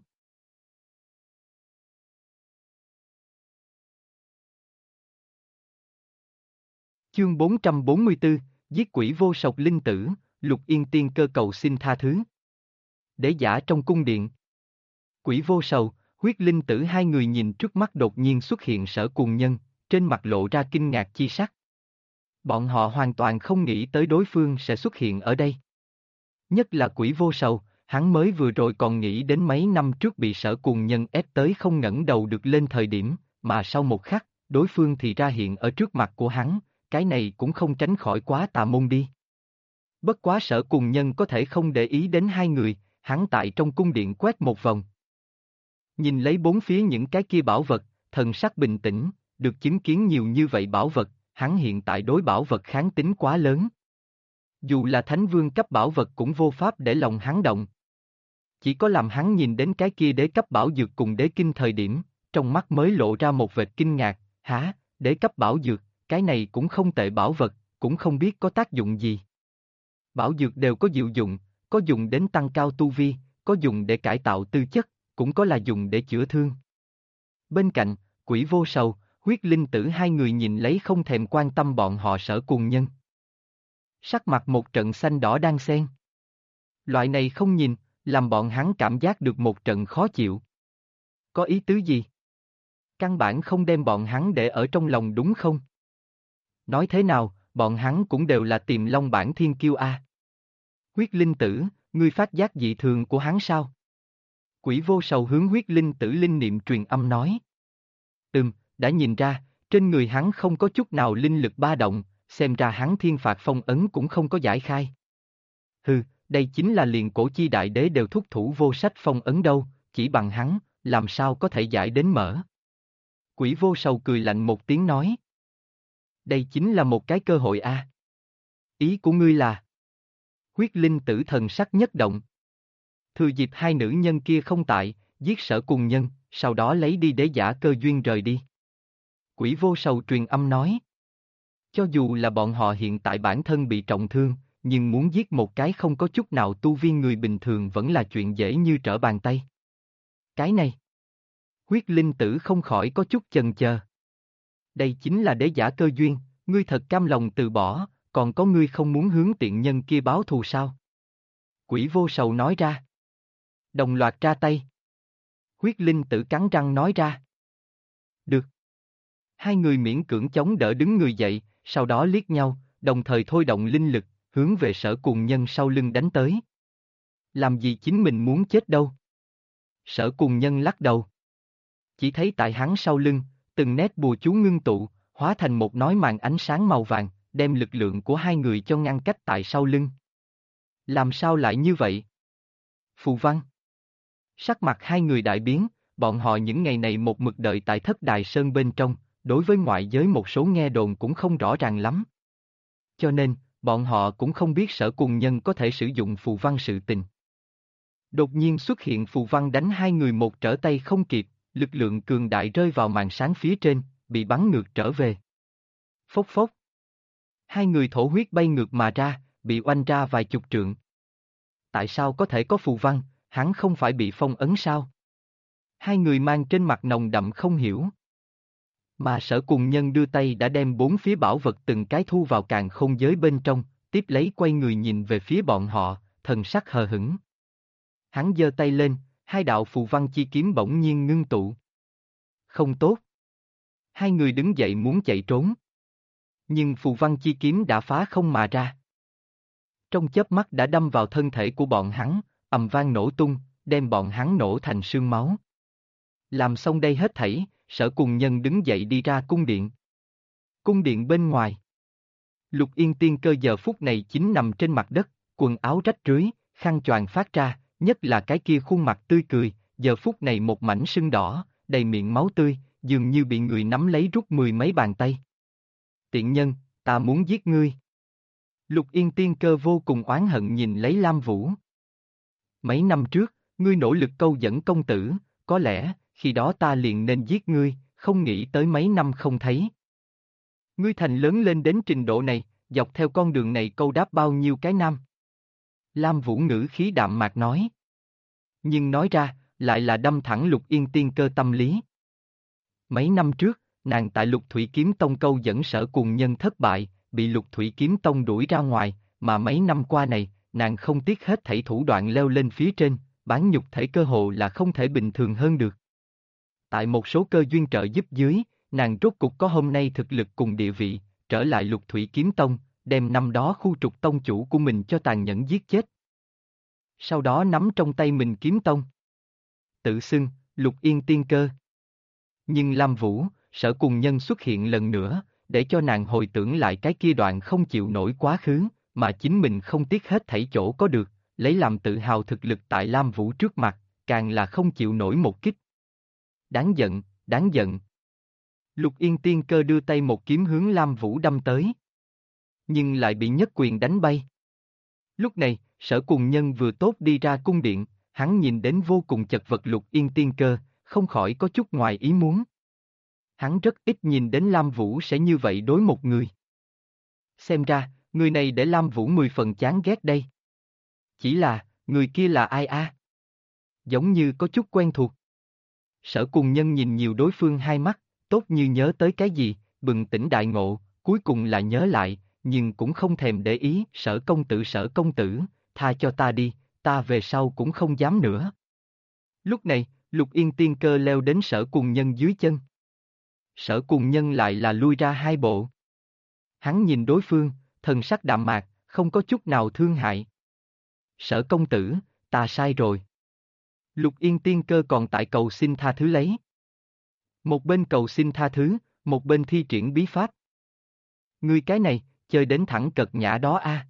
Chương 444, giết quỷ vô sộc linh tử, Lục Yên Tiên Cơ cầu xin tha thứ. Đế giả trong cung điện. Quỷ vô sầu, huyết linh tử hai người nhìn trước mắt đột nhiên xuất hiện Sở Cùng Nhân, trên mặt lộ ra kinh ngạc chi sắc. Bọn họ hoàn toàn không nghĩ tới đối phương sẽ xuất hiện ở đây. Nhất là quỷ vô sầu, hắn mới vừa rồi còn nghĩ đến mấy năm trước bị Sở Cùng Nhân ép tới không ngẩng đầu được lên thời điểm, mà sau một khắc, đối phương thì ra hiện ở trước mặt của hắn, cái này cũng không tránh khỏi quá tà môn đi. Bất quá Sở Cùng Nhân có thể không để ý đến hai người, hắn tại trong cung điện quét một vòng. Nhìn lấy bốn phía những cái kia bảo vật, thần sắc bình tĩnh, được chứng kiến nhiều như vậy bảo vật, hắn hiện tại đối bảo vật kháng tính quá lớn. Dù là Thánh Vương cấp bảo vật cũng vô pháp để lòng hắn động. Chỉ có làm hắn nhìn đến cái kia đế cấp bảo dược cùng đế kinh thời điểm, trong mắt mới lộ ra một vệt kinh ngạc, hả, đế cấp bảo dược, cái này cũng không tệ bảo vật, cũng không biết có tác dụng gì. Bảo dược đều có diệu dụng, có dùng đến tăng cao tu vi, có dùng để cải tạo tư chất, cũng có là dùng để chữa thương. Bên cạnh, quỷ vô sầu, huyết linh tử hai người nhìn lấy không thèm quan tâm bọn họ Sở Cùng Nhân. Sắc mặt một trận xanh đỏ đang xen. Loại này không nhìn, làm bọn hắn cảm giác được một trận khó chịu. Có ý tứ gì? Căn bản không đem bọn hắn để ở trong lòng đúng không? Nói thế nào, bọn hắn cũng đều là Tiềm Long bản thiên kiêu a. Huyết linh tử, ngươi phát giác dị thường của hắn sao? Quỷ vô sầu hướng huyết linh tử linh niệm truyền âm nói. Đã nhìn ra, trên người hắn không có chút nào linh lực ba động, xem ra hắn thiên phạt phong ấn cũng không có giải khai. Hừ, đây chính là liền cổ chi đại đế đều thúc thủ vô sách phong ấn đâu, chỉ bằng hắn, làm sao có thể giải đến mở. Quỷ vô sầu cười lạnh một tiếng nói. Đây chính là một cái cơ hội a. Ý của ngươi là? Huyết linh tử thần sắc nhất động. Thừa dịp hai nữ nhân kia không tại, giết Sở Cùng Nhân, sau đó lấy đi đế giả cơ duyên rời đi. Quỷ vô sầu truyền âm nói. Cho dù là bọn họ hiện tại bản thân bị trọng thương, nhưng muốn giết một cái không có chút nào tu vi người bình thường vẫn là chuyện dễ như trở bàn tay. Cái này. Huyết linh tử không khỏi có chút chần chờ. Đây chính là đế giả cơ duyên, ngươi thật cam lòng từ bỏ, còn có ngươi không muốn hướng tiện nhân kia báo thù sao? Quỷ vô sầu nói ra. Đồng loạt ra tay. Huyết linh tử cắn răng nói ra. Được. Hai người miễn cưỡng chống đỡ đứng người dậy, sau đó liếc nhau, đồng thời thôi động linh lực, hướng về Sở Cùng Nhân sau lưng đánh tới. Làm gì chính mình muốn chết đâu? Sở Cùng Nhân lắc đầu. Chỉ thấy tại hắn sau lưng, từng nét bùa chú ngưng tụ, hóa thành một nói màn ánh sáng màu vàng, đem lực lượng của hai người cho ngăn cách tại sau lưng. Làm sao lại như vậy? Phù văn. Sắc mặt hai người đại biến, bọn họ những ngày này một mực đợi tại Thất Đài Sơn bên trong, đối với ngoại giới một số nghe đồn cũng không rõ ràng lắm. Cho nên, bọn họ cũng không biết Sở Cùng Nhân có thể sử dụng phù văn sự tình. Đột nhiên xuất hiện phù văn đánh hai người một trở tay không kịp, lực lượng cường đại rơi vào màn sáng phía trên, bị bắn ngược trở về. Phốc phốc. Hai người thổ huyết bay ngược mà ra, bị oanh ra vài chục trượng. Tại sao có thể có phù văn, hắn không phải bị phong ấn sao? Hai người mang trên mặt nồng đậm không hiểu. Mà Sở Cùng Nhân đưa tay đã đem bốn phía bảo vật từng cái thu vào càn khôn giới bên trong, tiếp lấy quay người nhìn về phía bọn họ, thần sắc hờ hững. Hắn giơ tay lên, hai đạo phù văn chi kiếm bỗng nhiên ngưng tụ. Không tốt. Hai người đứng dậy muốn chạy trốn. Nhưng phù văn chi kiếm đã phá không mà ra. Trong chớp mắt đã đâm vào thân thể của bọn hắn, ầm vang nổ tung, đem bọn hắn nổ thành sương máu. Làm xong đây hết thảy, Sở Cùng Nhân đứng dậy đi ra cung điện. Cung điện bên ngoài. Lục Yên Tiên Cơ giờ phút này chính nằm trên mặt đất, quần áo rách rưới, khăn choàng phát ra, nhất là cái kia khuôn mặt tươi cười, giờ phút này một mảnh sưng đỏ, đầy miệng máu tươi, dường như bị người nắm lấy rút mười mấy bàn tay. Tiện nhân, ta muốn giết ngươi. Lục Yên Tiên Cơ vô cùng oán hận nhìn lấy Lam Vũ. Mấy năm trước, ngươi nỗ lực câu dẫn công tử, có lẽ, khi đó ta liền nên giết ngươi, không nghĩ tới mấy năm không thấy. Ngươi thành lớn lên đến trình độ này, dọc theo con đường này câu đáp bao nhiêu cái nam. Lam Vũ ngữ khí đạm mạc nói. Nhưng nói ra, lại là đâm thẳng Lục Yên Tiên Cơ tâm lý. Mấy năm trước, nàng tại Lục Thủy Kiếm Tông câu dẫn Sở Cùng Nhân thất bại, bị Lục Thủy Kiếm Tông đuổi ra ngoài, mà mấy năm qua này, nàng không tiếc hết thảy thủ đoạn leo lên phía trên, bán nhục thể cơ hồ là không thể bình thường hơn được. Tại một số cơ duyên trợ giúp dưới, nàng rốt cục có hôm nay thực lực cùng địa vị, trở lại Lục Thủy Kiếm Tông, đem năm đó khu trục tông chủ của mình cho tàn nhẫn giết chết. Sau đó nắm trong tay mình kiếm tông. Tự xưng, Lục Yên Tiên Cơ. Nhưng Lam Vũ, Sở Cùng Nhân xuất hiện lần nữa, để cho nàng hồi tưởng lại cái kia đoạn không chịu nổi quá khứ, mà chính mình không tiếc hết thảy chỗ có được, lấy làm tự hào thực lực tại Lam Vũ trước mặt, càng là không chịu nổi một kích. Đáng giận, đáng giận. Lục Yên Tiên Cơ đưa tay một kiếm hướng Lam Vũ đâm tới. Nhưng lại bị nhất quyền đánh bay. Lúc này, Sở Cùng Nhân vừa tốt đi ra cung điện, hắn nhìn đến vô cùng chật vật Lục Yên Tiên Cơ, không khỏi có chút ngoài ý muốn. Hắn rất ít nhìn đến Lam Vũ sẽ như vậy đối một người. Xem ra, người này để Lam Vũ 10 phần chán ghét đây. Chỉ là, người kia là ai a? Giống như có chút quen thuộc. Sở Cùng Nhân nhìn nhiều đối phương hai mắt, tốt như nhớ tới cái gì, bừng tỉnh đại ngộ, cuối cùng là nhớ lại, nhưng cũng không thèm để ý. Sở công tử, tha cho ta đi, ta về sau cũng không dám nữa. Lúc này, Lục Yên Tiên Cơ leo đến Sở Cùng Nhân dưới chân. Sở Cùng Nhân lại là lui ra hai bộ. Hắn nhìn đối phương, thần sắc đạm mạc, không có chút nào thương hại. Sở công tử, ta sai rồi. Lục Yên Tiên Cơ còn tại cầu xin tha thứ lấy. Một bên cầu xin tha thứ, một bên thi triển bí pháp. Ngươi cái này, chơi đến thẳng cật nhã đó a.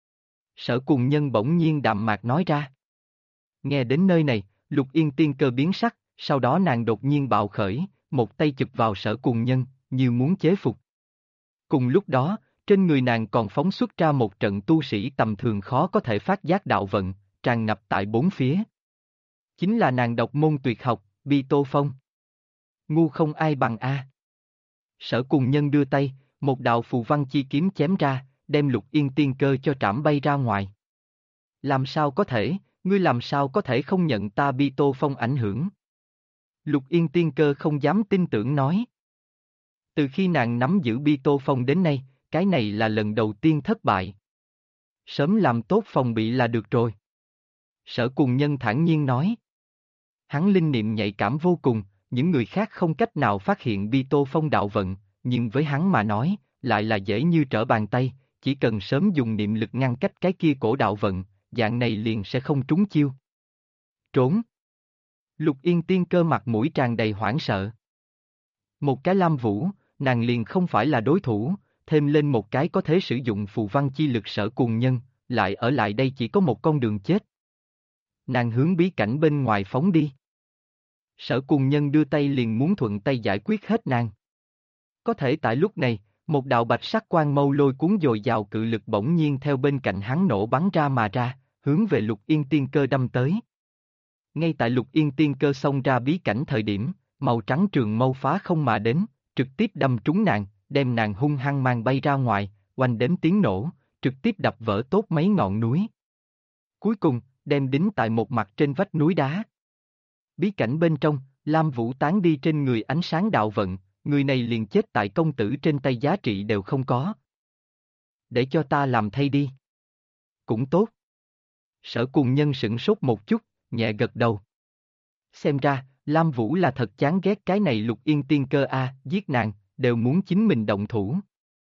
Sở Cùng Nhân bỗng nhiên đạm mạc nói ra. Nghe đến nơi này, Lục Yên Tiên Cơ biến sắc, sau đó nàng đột nhiên bạo khởi, một tay chụp vào Sở Cùng Nhân, như muốn chế phục. Cùng lúc đó, trên người nàng còn phóng xuất ra một trận tu sĩ tầm thường khó có thể phát giác đạo vận, tràn ngập tại bốn phía. Chính là nàng độc môn tuyệt học, Bi Tô Phong. Ngu không ai bằng a. Sở Cùng Nhân đưa tay, một đạo phù văn chi kiếm chém ra, đem Lục Yên Tiên Cơ cho trảm bay ra ngoài. Làm sao có thể, ngươi làm sao có thể không nhận ta Bi Tô Phong ảnh hưởng? Lục Yên Tiên Cơ không dám tin tưởng nói. Từ khi nàng nắm giữ Bi Tô Phong đến nay, cái này là lần đầu tiên thất bại. Sớm làm tốt phòng bị là được rồi. Sở Cùng Nhân thản nhiên nói. Hắn linh niệm nhạy cảm vô cùng, những người khác không cách nào phát hiện Bi Tô Phong đạo vận, nhưng với hắn mà nói, lại là dễ như trở bàn tay, chỉ cần sớm dùng niệm lực ngăn cách cái kia cổ đạo vận, dạng này liền sẽ không trúng chiêu. Trốn. Lục Yên Tiên Cơ mặt mũi tràn đầy hoảng sợ. Một cái Lam Vũ, nàng liền không phải là đối thủ, thêm lên một cái có thể sử dụng phù văn chi lực Sở Cuồng Nhân, lại ở lại đây chỉ có một con đường chết. Nàng hướng bí cảnh bên ngoài phóng đi. Sở Cuồng Nhân đưa tay liền muốn thuận tay giải quyết hết nàng. Có thể tại lúc này, một đạo bạch sắc quang mâu lôi cuốn dồi dào cự lực bỗng nhiên theo bên cạnh hắn nổ bắn ra mà ra, hướng về Lục Yên Tiên Cơ đâm tới. Ngay tại Lục Yên Tiên Cơ xông ra bí cảnh thời điểm, màu trắng trường mâu phá không mà đến, trực tiếp đâm trúng nàng, đem nàng hung hăng mang bay ra ngoài, oanh đến tiếng nổ, trực tiếp đập vỡ tốt mấy ngọn núi. Cuối cùng, đem đính tại một mặt trên vách núi đá. Bí cảnh bên trong, Lam Vũ tán đi trên người ánh sáng đạo vận, người này liền chết tại công tử trên tay, giá trị đều không có. Để cho ta làm thay đi. Cũng tốt. Sở Cuồng Nhân sửng sốt một chút, nhẹ gật đầu. Xem ra, Lam Vũ là thật chán ghét cái này Lục Yên Tiên Cơ a, giết nàng, đều muốn chính mình động thủ.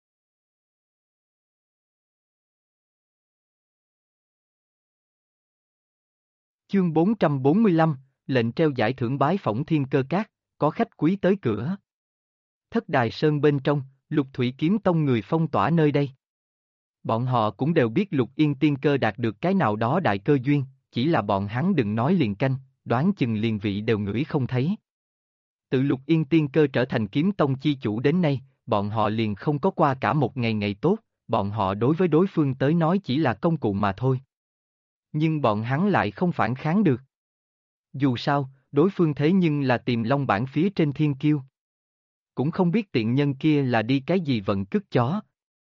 Chương 445, lệnh treo giải thưởng bái phỏng Thiên Cơ Các, có khách quý tới cửa. Thất Đài Sơn bên trong, Lục Thủy Kiếm Tông người phong tỏa nơi đây. Bọn họ cũng đều biết Lục Yên Tiên Cơ đạt được cái nào đó đại cơ duyên, chỉ là bọn hắn đừng nói liền canh, đoán chừng liền vị đều ngửi không thấy. Từ Lục Yên Tiên Cơ trở thành kiếm tông chi chủ đến nay, bọn họ liền không có qua cả một ngày ngày tốt, bọn họ đối với đối phương tới nói chỉ là công cụ mà thôi. Nhưng bọn hắn lại không phản kháng được. Dù sao, đối phương thế nhưng là Tiềm Long Bảng phía trên thiên kiêu. Cũng không biết tiện nhân kia là đi cái gì vận cứt chó.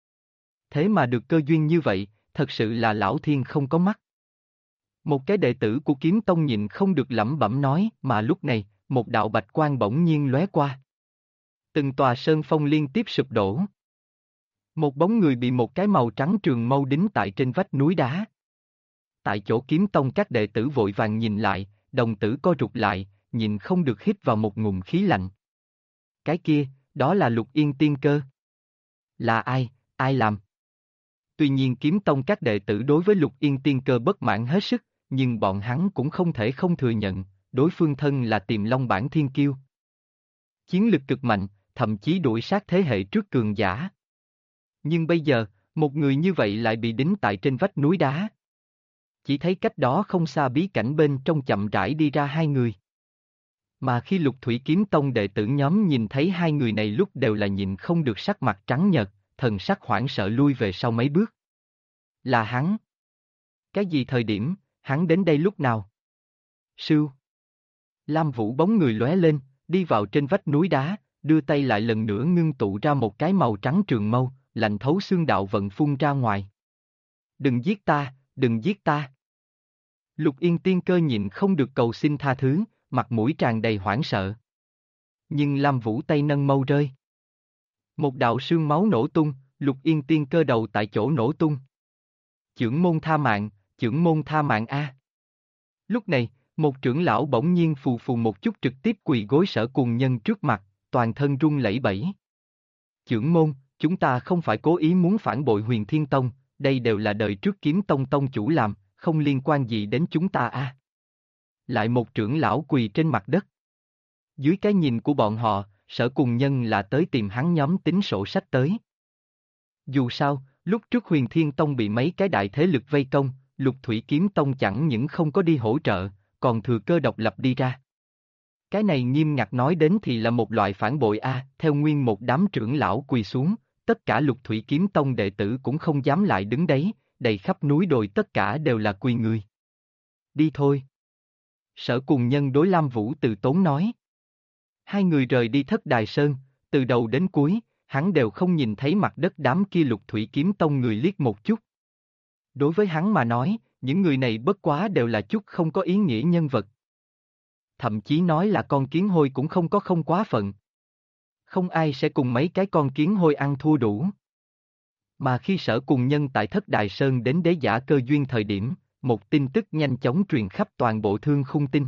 Thế mà được cơ duyên như vậy, thật sự là lão thiên không có mắt. Một cái đệ tử của kiếm tông nhịn không được lẩm bẩm nói, mà lúc này, một đạo bạch quang bỗng nhiên lóe qua. Từng tòa sơn phong liên tiếp sụp đổ. Một bóng người bị một cái màu trắng trường mâu đính tại trên vách núi đá. Tại chỗ kiếm tông các đệ tử vội vàng nhìn lại, đồng tử co rụt lại, nhìn không được hít vào một ngụm khí lạnh. Cái kia, đó là Lục Yên Tiên Cơ. Là ai, ai làm? Tuy nhiên kiếm tông các đệ tử đối với Lục Yên Tiên Cơ bất mãn hết sức, nhưng bọn hắn cũng không thể không thừa nhận, đối phương thân là Tiềm Long Bảng thiên kiêu. Chiến lực cực mạnh, thậm chí đuổi sát thế hệ trước cường giả. Nhưng bây giờ, một người như vậy lại bị đính tại trên vách núi đá. Chỉ thấy cách đó không xa bí cảnh bên trong chậm rãi đi ra hai người. Mà khi Lục Thủy Kiếm Tông đệ tử nhóm nhìn thấy hai người này lúc đều là nhìn không được sắc mặt trắng nhợt, thần sắc hoảng sợ lui về sau mấy bước. Là hắn. Cái gì thời điểm, hắn đến đây lúc nào? Sưu. Lam Vũ bóng người lóe lên, đi vào trên vách núi đá, đưa tay lại lần nữa ngưng tụ ra một cái màu trắng trường mâu, lạnh thấu xương đạo vận phun ra ngoài. Đừng giết ta, đừng giết ta. Lục Yên Tiên Cơ nhịn không được cầu xin tha thứ, mặt mũi tràn đầy hoảng sợ. Nhưng Lam Vũ tay nâng mâu rơi. Một đạo sương máu nổ tung, Lục Yên Tiên Cơ đầu tại chỗ nổ tung. Chưởng môn tha mạng, chưởng môn tha mạng a. Lúc này, một trưởng lão bỗng nhiên phù phù một chút trực tiếp quỳ gối Sở Cuồng Nhân trước mặt, toàn thân run lẩy bẩy. Chưởng môn, chúng ta không phải cố ý muốn phản bội Huyền Thiên Tông, đây đều là đời trước Kiếm Tông tông chủ làm, không liên quan gì đến chúng ta a. Lại một trưởng lão quỳ trên mặt đất. Dưới cái nhìn của bọn họ, Sở Cuồng Nhân là tới tìm hắn nhóm tính sổ sách tới. Dù sao, lúc trước Huyền Thiên Tông bị mấy cái đại thế lực vây công, Lục Thủy Kiếm Tông chẳng những không có đi hỗ trợ, còn thừa cơ độc lập đi ra. Cái này nghiêm ngặt nói đến thì là một loại phản bội a. Theo nguyên một đám trưởng lão quỳ xuống, tất cả Lục Thủy Kiếm Tông đệ tử cũng không dám lại đứng đấy, đầy khắp núi đồi tất cả đều là quỳ người. Đi thôi. Sở Cuồng Nhân đối Lam Vũ từ tốn nói. Hai người rời đi Thất Đài Sơn, từ đầu đến cuối, hắn đều không nhìn thấy mặt đất đám kia Lục Thủy Kiếm Tông người liếc một chút. Đối với hắn mà nói, những người này bất quá đều là chút không có ý nghĩa nhân vật. Thậm chí nói là con kiến hôi cũng không có không quá phận. Không ai sẽ cùng mấy cái con kiến hôi ăn thua đủ. Mà khi Sở Cuồng Nhân tại Thất Đài Sơn đến đế giả cơ duyên thời điểm, một tin tức nhanh chóng truyền khắp toàn bộ Thương Khung Tinh.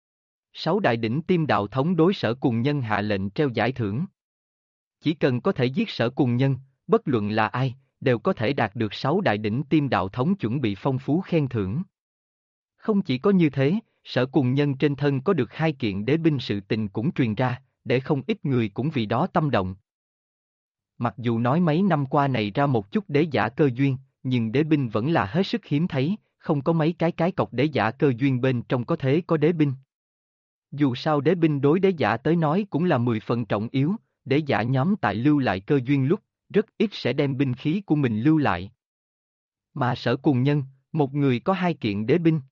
6 đại đỉnh Tiêm Đạo thống đối Sở Cuồng Nhân hạ lệnh treo giải thưởng. Chỉ cần có thể giết Sở Cuồng Nhân, bất luận là ai, đều có thể đạt được 6 đại đỉnh tiêm đạo thống chuẩn bị phong phú khen thưởng. Không chỉ có như thế, Sở Cùng Nhân trên thân có được 2 kiện đế binh sự tình cũng truyền ra, để không ít người cũng vì đó tâm động. Mặc dù nói mấy năm qua này ra một chút đế giả cơ duyên, nhưng đế binh vẫn là hết sức hiếm thấy, không có mấy cái cọc đế giả cơ duyên bên trong có thế có đế binh. Dù sao đế binh đối đế giả tới nói cũng là 10 phần trọng yếu, đế giả nhóm tại lưu lại cơ duyên lúc, rất ít sẽ đem binh khí của mình lưu lại. Mà Sở Cùng Nhân, một người có 2 kiện đế binh.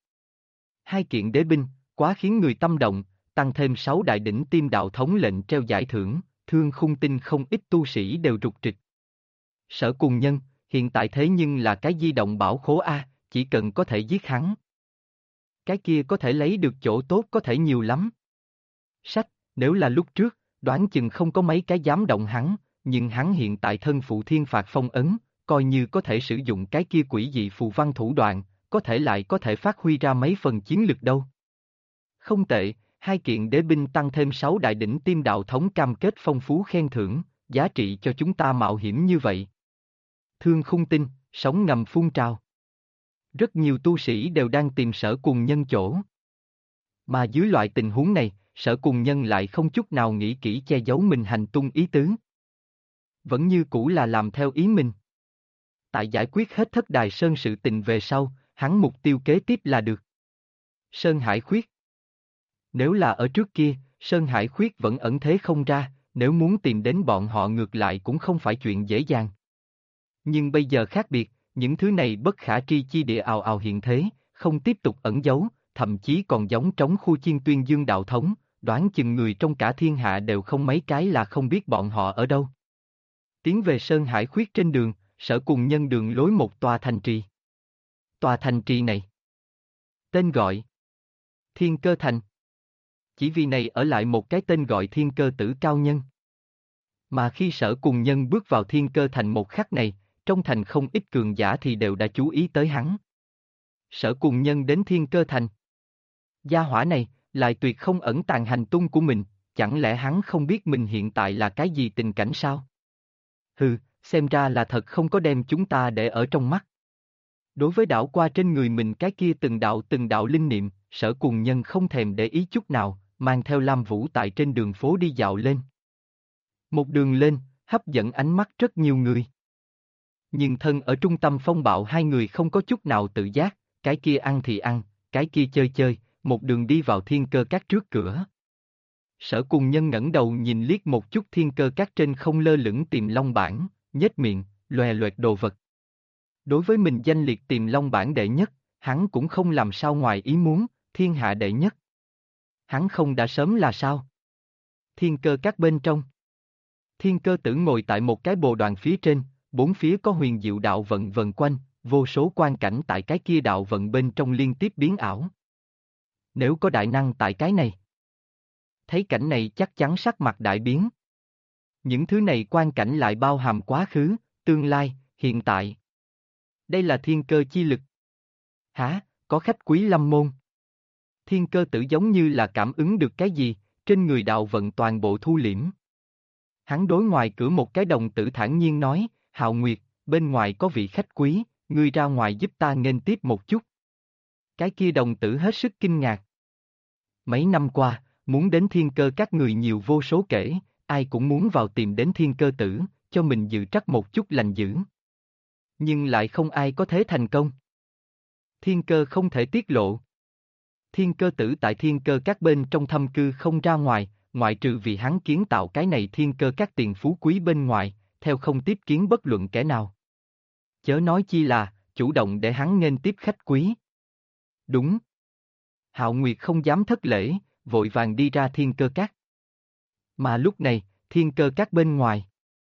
2 kiện đế binh, quá khiến người tâm động, tăng thêm 6 đại đỉnh tiêm đạo thống lệnh treo giải thưởng, Thương Khung tin không ít tu sĩ đều rục trịch. Sở Cùng Nhân, hiện tại thế nhưng là cái di động bảo khố A, chỉ cần có thể giết hắn. Cái kia có thể lấy được chỗ tốt có thể nhiều lắm. Sách, nếu là lúc trước, đoán chừng không có mấy cái dám động hắn, nhưng hắn hiện tại thân phụ thiên phạt phong ấn, coi như có thể sử dụng cái kia quỷ dị phù văn thủ đoạn, có thể lại có thể phát huy ra mấy phần chiến lực đâu. Không tệ, 2 kiện đế binh tăng thêm 6 đại đỉnh tiêm đạo thống cam kết phong phú khen thưởng, giá trị cho chúng ta mạo hiểm như vậy. Thương Khung tin, sóng ngầm phun trào. Rất nhiều tu sĩ đều đang tìm Sở Cùng Nhân chỗ. Mà dưới loại tình huống này, Sở Cùng Nhân lại không chút nào nghĩ kỹ che giấu mình hành tung ý tứ. Vẫn như cũ là làm theo ý mình. Tại giải quyết hết Thất Đài Sơn sự tình về sau, hắn mục tiêu kế tiếp là được. Sơn Hải Khuyết. Nếu là ở trước kia, Sơn Hải Khuyết vẫn ẩn thế không ra, nếu muốn tìm đến bọn họ ngược lại cũng không phải chuyện dễ dàng. Nhưng bây giờ khác biệt, những thứ này bất khả tri chi địa ào ào hiện thế, không tiếp tục ẩn giấu, thậm chí còn giống trống khu Chiên Tuyên Dương đạo thống, đoán chừng người trong cả thiên hạ đều không mấy cái là không biết bọn họ ở đâu. Tiến về Sơn Hải Khuyết trên đường, Sở Cùng Nhân đường lối một tòa thành trì. Tòa thành trì này tên gọi Thiên Cơ Thành. Chỉ vì này ở lại một cái tên gọi Thiên Cơ Tử cao nhân. Mà khi Sở Cùng Nhân bước vào Thiên Cơ Thành một khắc này, trong thành không ít cường giả thì đều đã chú ý tới hắn. Sở Cùng Nhân đến Thiên Cơ Thành. Gia hỏa này, lại tuyệt không ẩn tàng hành tung của mình, chẳng lẽ hắn không biết mình hiện tại là cái gì tình cảnh sao? Hừ, xem ra là thật không có đem chúng ta để ở trong mắt. Đối với đảo qua trên người mình cái kia từng đạo linh niệm, Sở Cùng Nhân không thèm để ý chút nào, mang theo Lam Vũ tại trên đường phố đi dạo lên. Một đường lên, hấp dẫn ánh mắt rất nhiều người. Nhưng thân ở trung tâm phong bạo hai người không có chút nào tự giác, cái kia ăn thì ăn, cái kia chơi chơi, một đường đi vào Thiên Cơ Các trước cửa. Sở Cùng Nhân ngẩng đầu nhìn liếc một chút Thiên Cơ Các trên không lơ lửng Tiềm Long bảng, nhếch miệng, loè loẹt đồ vật. Đối với mình danh liệt Tiềm Long bảng đệ nhất, hắn cũng không làm sao ngoài ý muốn, thiên hạ đệ nhất. Hắn không đã sớm là sao? Thiên Cơ Các bên trong. Thiên Cơ Tử ngồi tại một cái bồ đoàn phía trên, bốn phía có huyền diệu đạo vận vần quanh, vô số quan cảnh tại cái kia đạo vận bên trong liên tiếp biến ảo. Nếu có đại năng tại cái này, thấy cảnh này chắc chắn sắc mặt đại biến. Những thứ này quan cảnh lại bao hàm quá khứ, tương lai, hiện tại. Đây là thiên cơ chi lực. Hả, có khách quý lâm môn. Thiên Cơ Tử giống như là cảm ứng được cái gì, trên người đạo vận toàn bộ thu liễm. Hắn đối ngoài cửa một cái đồng tử thản nhiên nói, Hạo Nguyệt, bên ngoài có vị khách quý, ngươi ra ngoài giúp ta nghênh tiếp một chút. Cái kia đồng tử hết sức kinh ngạc. Mấy năm qua, muốn đến Thiên Cơ Các người nhiều vô số kể, ai cũng muốn vào tìm đến Thiên Cơ Tử, cho mình dự trắc một chút lành dữ. Nhưng lại không ai có thế thành công. Thiên cơ không thể tiết lộ. Thiên Cơ Tử tại Thiên Cơ Các bên trong thâm cư không ra ngoài, ngoại trừ vì hắn kiến tạo cái này Thiên Cơ Các tiền phú quý bên ngoài, theo không tiếp kiến bất luận kẻ nào. Chớ nói chi là, chủ động để hắn nghênh tiếp khách quý. Đúng. Hạo Nguyệt không dám thất lễ, vội vàng đi ra Thiên Cơ Các. Mà lúc này, Thiên Cơ Các bên ngoài.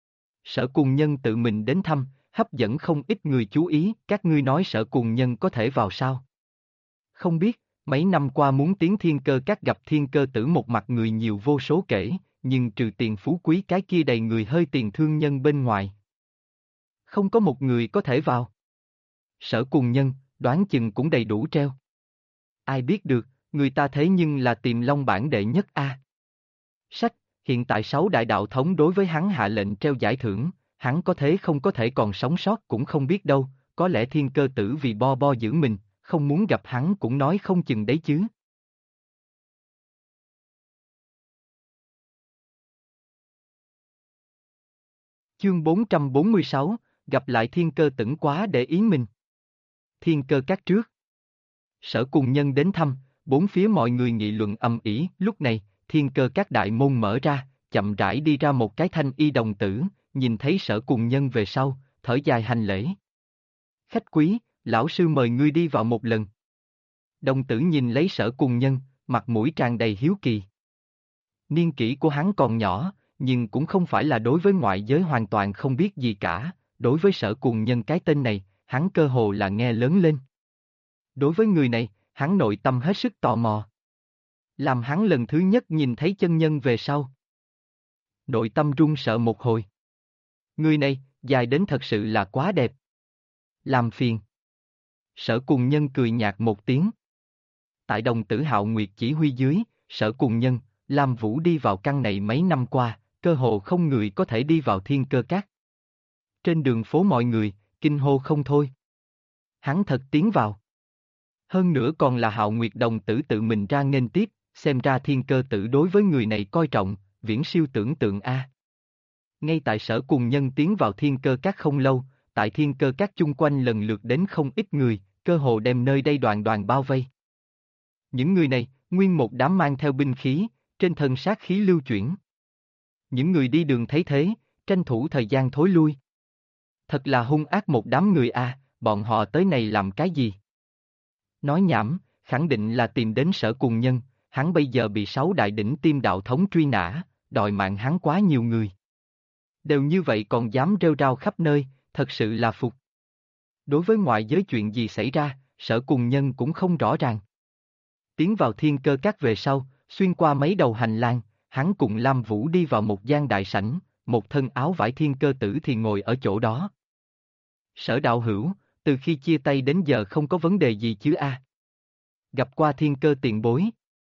Sở Cùng Nhân tự mình đến thăm, hấp dẫn không ít người chú ý, các ngươi nói Sở Cùng Nhân có thể vào sao? Không biết, mấy năm qua muốn tiến Thiên Cơ Các gặp Thiên Cơ Tử một mặt người nhiều vô số kể, nhưng trừ tiền phú quý cái kia đầy người hơi tiền thương nhân bên ngoài. Không có một người có thể vào. Sở Cùng Nhân, đoán chừng cũng đầy đủ treo. Ai biết được, người ta thế nhưng là Tiềm Long bảng đệ nhất a. Sách, hiện tại 6 đại đạo thống đối với hắn hạ lệnh treo giải thưởng, hắn có thế không có thể còn sống sót cũng không biết đâu, có lẽ thiên cơ tử vì bo bo giữ mình, không muốn gặp hắn cũng nói không chừng đấy chứ. Chương 446, gặp lại thiên cơ tửng quá để ý mình. Thiên cơ các trước. Sở cùng nhân đến thăm, bốn phía mọi người nghị luận ầm ĩ. Lúc này, thiên cơ các đại môn mở ra, chậm rãi đi ra một cái thanh y đồng tử, nhìn thấy sở cùng nhân về sau, thở dài hành lễ. Khách quý, lão sư mời ngươi đi vào một lần. Đồng tử nhìn lấy sở cùng nhân, mặt mũi tràn đầy hiếu kỳ. Niên kỷ của hắn còn nhỏ, nhưng cũng không phải là đối với ngoại giới hoàn toàn không biết gì cả, đối với sở cùng nhân cái tên này, hắn cơ hồ là nghe lớn lên. Đối với người này, hắn nội tâm hết sức tò mò. Làm hắn lần thứ nhất nhìn thấy chân nhân về sau. Nội tâm run sợ một hồi. Người này, dài đến thật sự là quá đẹp. Làm phiền. Sở cùng nhân cười nhạt một tiếng. Tại đồng tử Hạo Nguyệt chỉ huy dưới, sở cùng nhân, Lam Vũ đi vào căn này mấy năm qua, cơ hồ không người có thể đi vào thiên cơ các. Trên đường phố mọi người, kinh hô không thôi. Hắn thật tiến vào. Hơn nữa còn là Hạo Nguyệt đồng tử tự mình ra nghênh tiếp, xem ra thiên cơ tử đối với người này coi trọng, viễn siêu tưởng tượng a. Ngay tại sở cùng nhân tiến vào thiên cơ các không lâu, tại thiên cơ các chung quanh lần lượt đến không ít người, cơ hồ đem nơi đây đoàn đoàn bao vây. Những người này, nguyên một đám mang theo binh khí, trên thân sát khí lưu chuyển. Những người đi đường thấy thế, tranh thủ thời gian thối lui. Thật là hung ác một đám người a, bọn họ tới này làm cái gì? Nói nhảm, khẳng định là tìm đến sở cùng nhân, hắn bây giờ bị 6 đại đỉnh tiêm đạo thống truy nã, đòi mạng hắn quá nhiều người. Đều như vậy còn dám rêu rao khắp nơi, thật sự là phục. Đối với ngoại giới chuyện gì xảy ra, sở cùng nhân cũng không rõ ràng. Tiến vào thiên cơ các về sau, xuyên qua mấy đầu hành lang, hắn cùng Lam Vũ đi vào một gian đại sảnh, một thân áo vải thiên cơ tử thì ngồi ở chỗ đó. Sở đạo hữu, từ khi chia tay đến giờ không có vấn đề gì chứ a? Gặp qua thiên cơ tiền bối.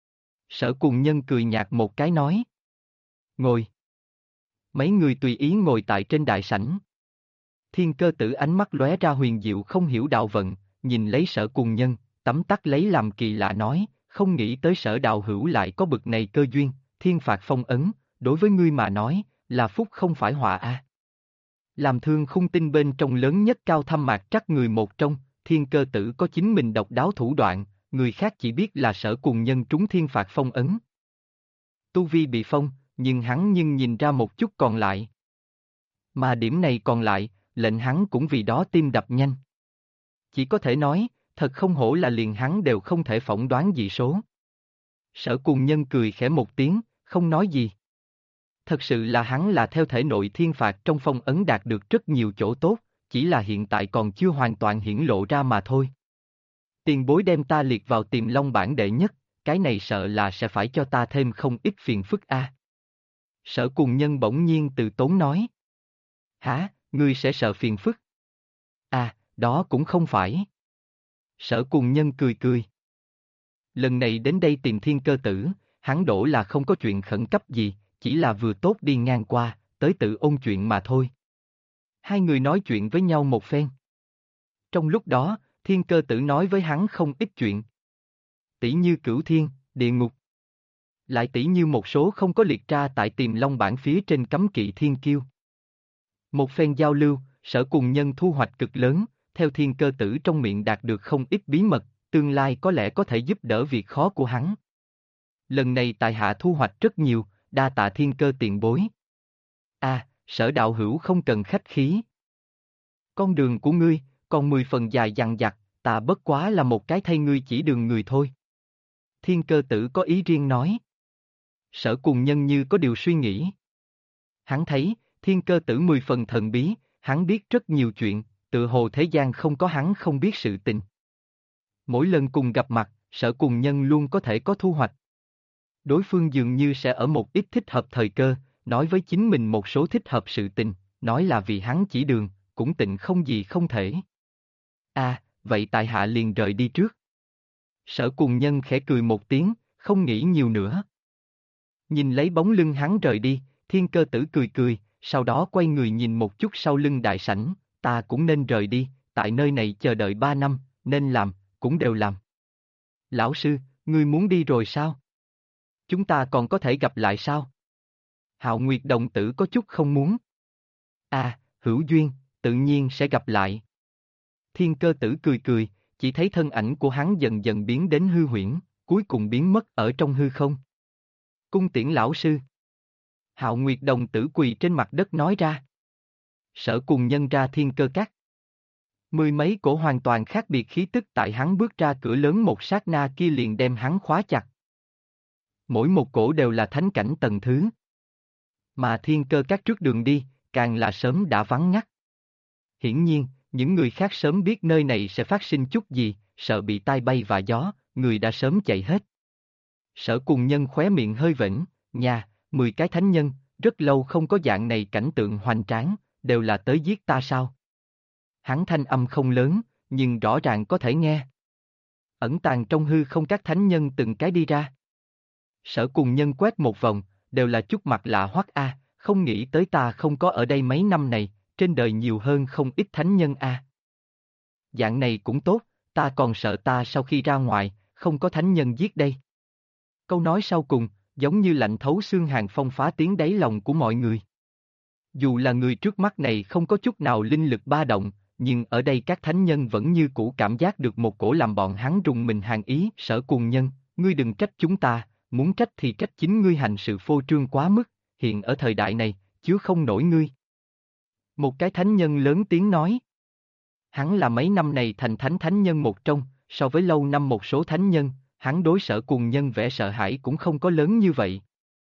Sở cùng nhân cười nhạt một cái nói. Ngồi. Mấy người tùy ý ngồi tại trên đại sảnh. Thiên cơ tử ánh mắt lóe ra huyền diệu không hiểu đạo vận, nhìn lấy sở cùng nhân, tấm tắc lấy làm kỳ lạ nói, không nghĩ tới sở đạo hữu lại có bực này cơ duyên, thiên phạt phong ấn, đối với ngươi mà nói, là phúc không phải họa a. Làm thương khung tinh bên trong lớn nhất cao thâm mạc trắc người một trong, thiên cơ tử có chính mình độc đáo thủ đoạn, người khác chỉ biết là sở cùng nhân trúng thiên phạt phong ấn. Tu vi bị phong, nhưng hắn nhìn ra một chút còn lại. Mà điểm này còn lại, lệnh hắn cũng vì đó tim đập nhanh. Chỉ có thể nói, thật không hổ là liền hắn đều không thể phỏng đoán dị số. Sở cùng nhân cười khẽ một tiếng, không nói gì. Thật sự là hắn là theo thể nội thiên phạt trong phong ấn đạt được rất nhiều chỗ tốt, chỉ là hiện tại còn chưa hoàn toàn hiển lộ ra mà thôi. Tiền bối đem ta liệt vào Tiềm Long bảng đệ nhất, cái này sợ là sẽ phải cho ta thêm không ít phiền phức a. Sở cùng nhân bỗng nhiên từ tốn nói. Hả, ngươi sẽ sợ phiền phức? À, đó cũng không phải. Sở cùng nhân cười cười. Lần này đến đây tìm thiên cơ tử, hắn đổ là không có chuyện khẩn cấp gì, chỉ là vừa tốt đi ngang qua, tới tự ôn chuyện mà thôi. Hai người nói chuyện với nhau một phen. Trong lúc đó, thiên cơ tử nói với hắn không ít chuyện. Tỷ như cửu thiên, địa ngục. Lại tỷ như một số không có liệt ra tại Tiềm Long bảng phía trên cấm kỵ thiên kiêu. Một phen giao lưu, sở cùng nhân thu hoạch cực lớn, theo thiên cơ tử trong miệng đạt được không ít bí mật, tương lai có lẽ có thể giúp đỡ việc khó của hắn. Lần này tại hạ thu hoạch rất nhiều, đa tạ thiên cơ tiền bối. À, sở đạo hữu không cần khách khí. Con đường của ngươi, còn 10 phần dài dằng dặc, ta bất quá là một cái thay ngươi chỉ đường người thôi. Thiên cơ tử có ý riêng nói. Sở cùng nhân như có điều suy nghĩ. Hắn thấy, thiên cơ tử 10 phần thần bí, hắn biết rất nhiều chuyện, tự hồ thế gian không có hắn không biết sự tình. Mỗi lần cùng gặp mặt, sở cùng nhân luôn có thể có thu hoạch. Đối phương dường như sẽ ở một ít thích hợp thời cơ, nói với chính mình một số thích hợp sự tình, nói là vì hắn chỉ đường, cũng tịnh không gì không thể. À, vậy tại hạ liền rời đi trước. Sở cùng nhân khẽ cười một tiếng, không nghĩ nhiều nữa. Nhìn lấy bóng lưng hắn rời đi, thiên cơ tử cười cười, sau đó quay người nhìn một chút sau lưng đại sảnh, ta cũng nên rời đi, tại nơi này chờ đợi 3 năm, nên làm, cũng đều làm. Lão sư, ngươi muốn đi rồi sao? Chúng ta còn có thể gặp lại sao? Hạo Nguyệt đồng tử có chút không muốn. À, hữu duyên, tự nhiên sẽ gặp lại. Thiên Cơ Tử cười cười, chỉ thấy thân ảnh của hắn dần dần biến đến hư huyễn, cuối cùng biến mất ở trong hư không. Cung tiễn lão sư. Hạo Nguyệt đồng tử quỳ trên mặt đất nói ra. Sở cùng nhân ra Thiên Cơ Các. Mười mấy cổ hoàn toàn khác biệt khí tức tại hắn bước ra cửa lớn một sát na kia liền đem hắn khóa chặt. Mỗi một cổ đều là thánh cảnh tầng thứ. Mà Thiên Cơ Các trước đường đi, càng là sớm đã vắng ngắt. Hiển nhiên, những người khác sớm biết nơi này sẽ phát sinh chút gì, sợ bị tai bay và gió, người đã sớm chạy hết. Sở cùng nhân khóe miệng hơi vểnh, nhà, 10 cái thánh nhân, rất lâu không có dạng này cảnh tượng hoành tráng, đều là tới giết ta sao? Hắn thanh âm không lớn, nhưng rõ ràng có thể nghe. Ẩn tàng trong hư không các thánh nhân từng cái đi ra. Sở cùng nhân quét một vòng, đều là chút mặt lạ hoắc a, không nghĩ tới ta không có ở đây mấy năm này, trên đời nhiều hơn không ít thánh nhân a. Dạng này cũng tốt, ta còn sợ ta sau khi ra ngoài, không có thánh nhân giết đây. Câu nói sau cùng, giống như lạnh thấu xương hàn phong phá tiếng đáy lòng của mọi người. Dù là người trước mắt này không có chút nào linh lực ba động, nhưng ở đây các thánh nhân vẫn như cũ cảm giác được một cổ làm bọn hắn rùng mình hàn ý. Sở cùng nhân, ngươi đừng trách chúng ta, muốn trách thì trách chính ngươi hành sự phô trương quá mức, hiện ở thời đại này, chứa không nổi ngươi. Một cái thánh nhân lớn tiếng nói. Hắn là mấy năm này thành thánh nhân một trong, so với lâu năm một số thánh nhân, hắn đối Sở cùng nhân vẻ sợ hãi cũng không có lớn như vậy.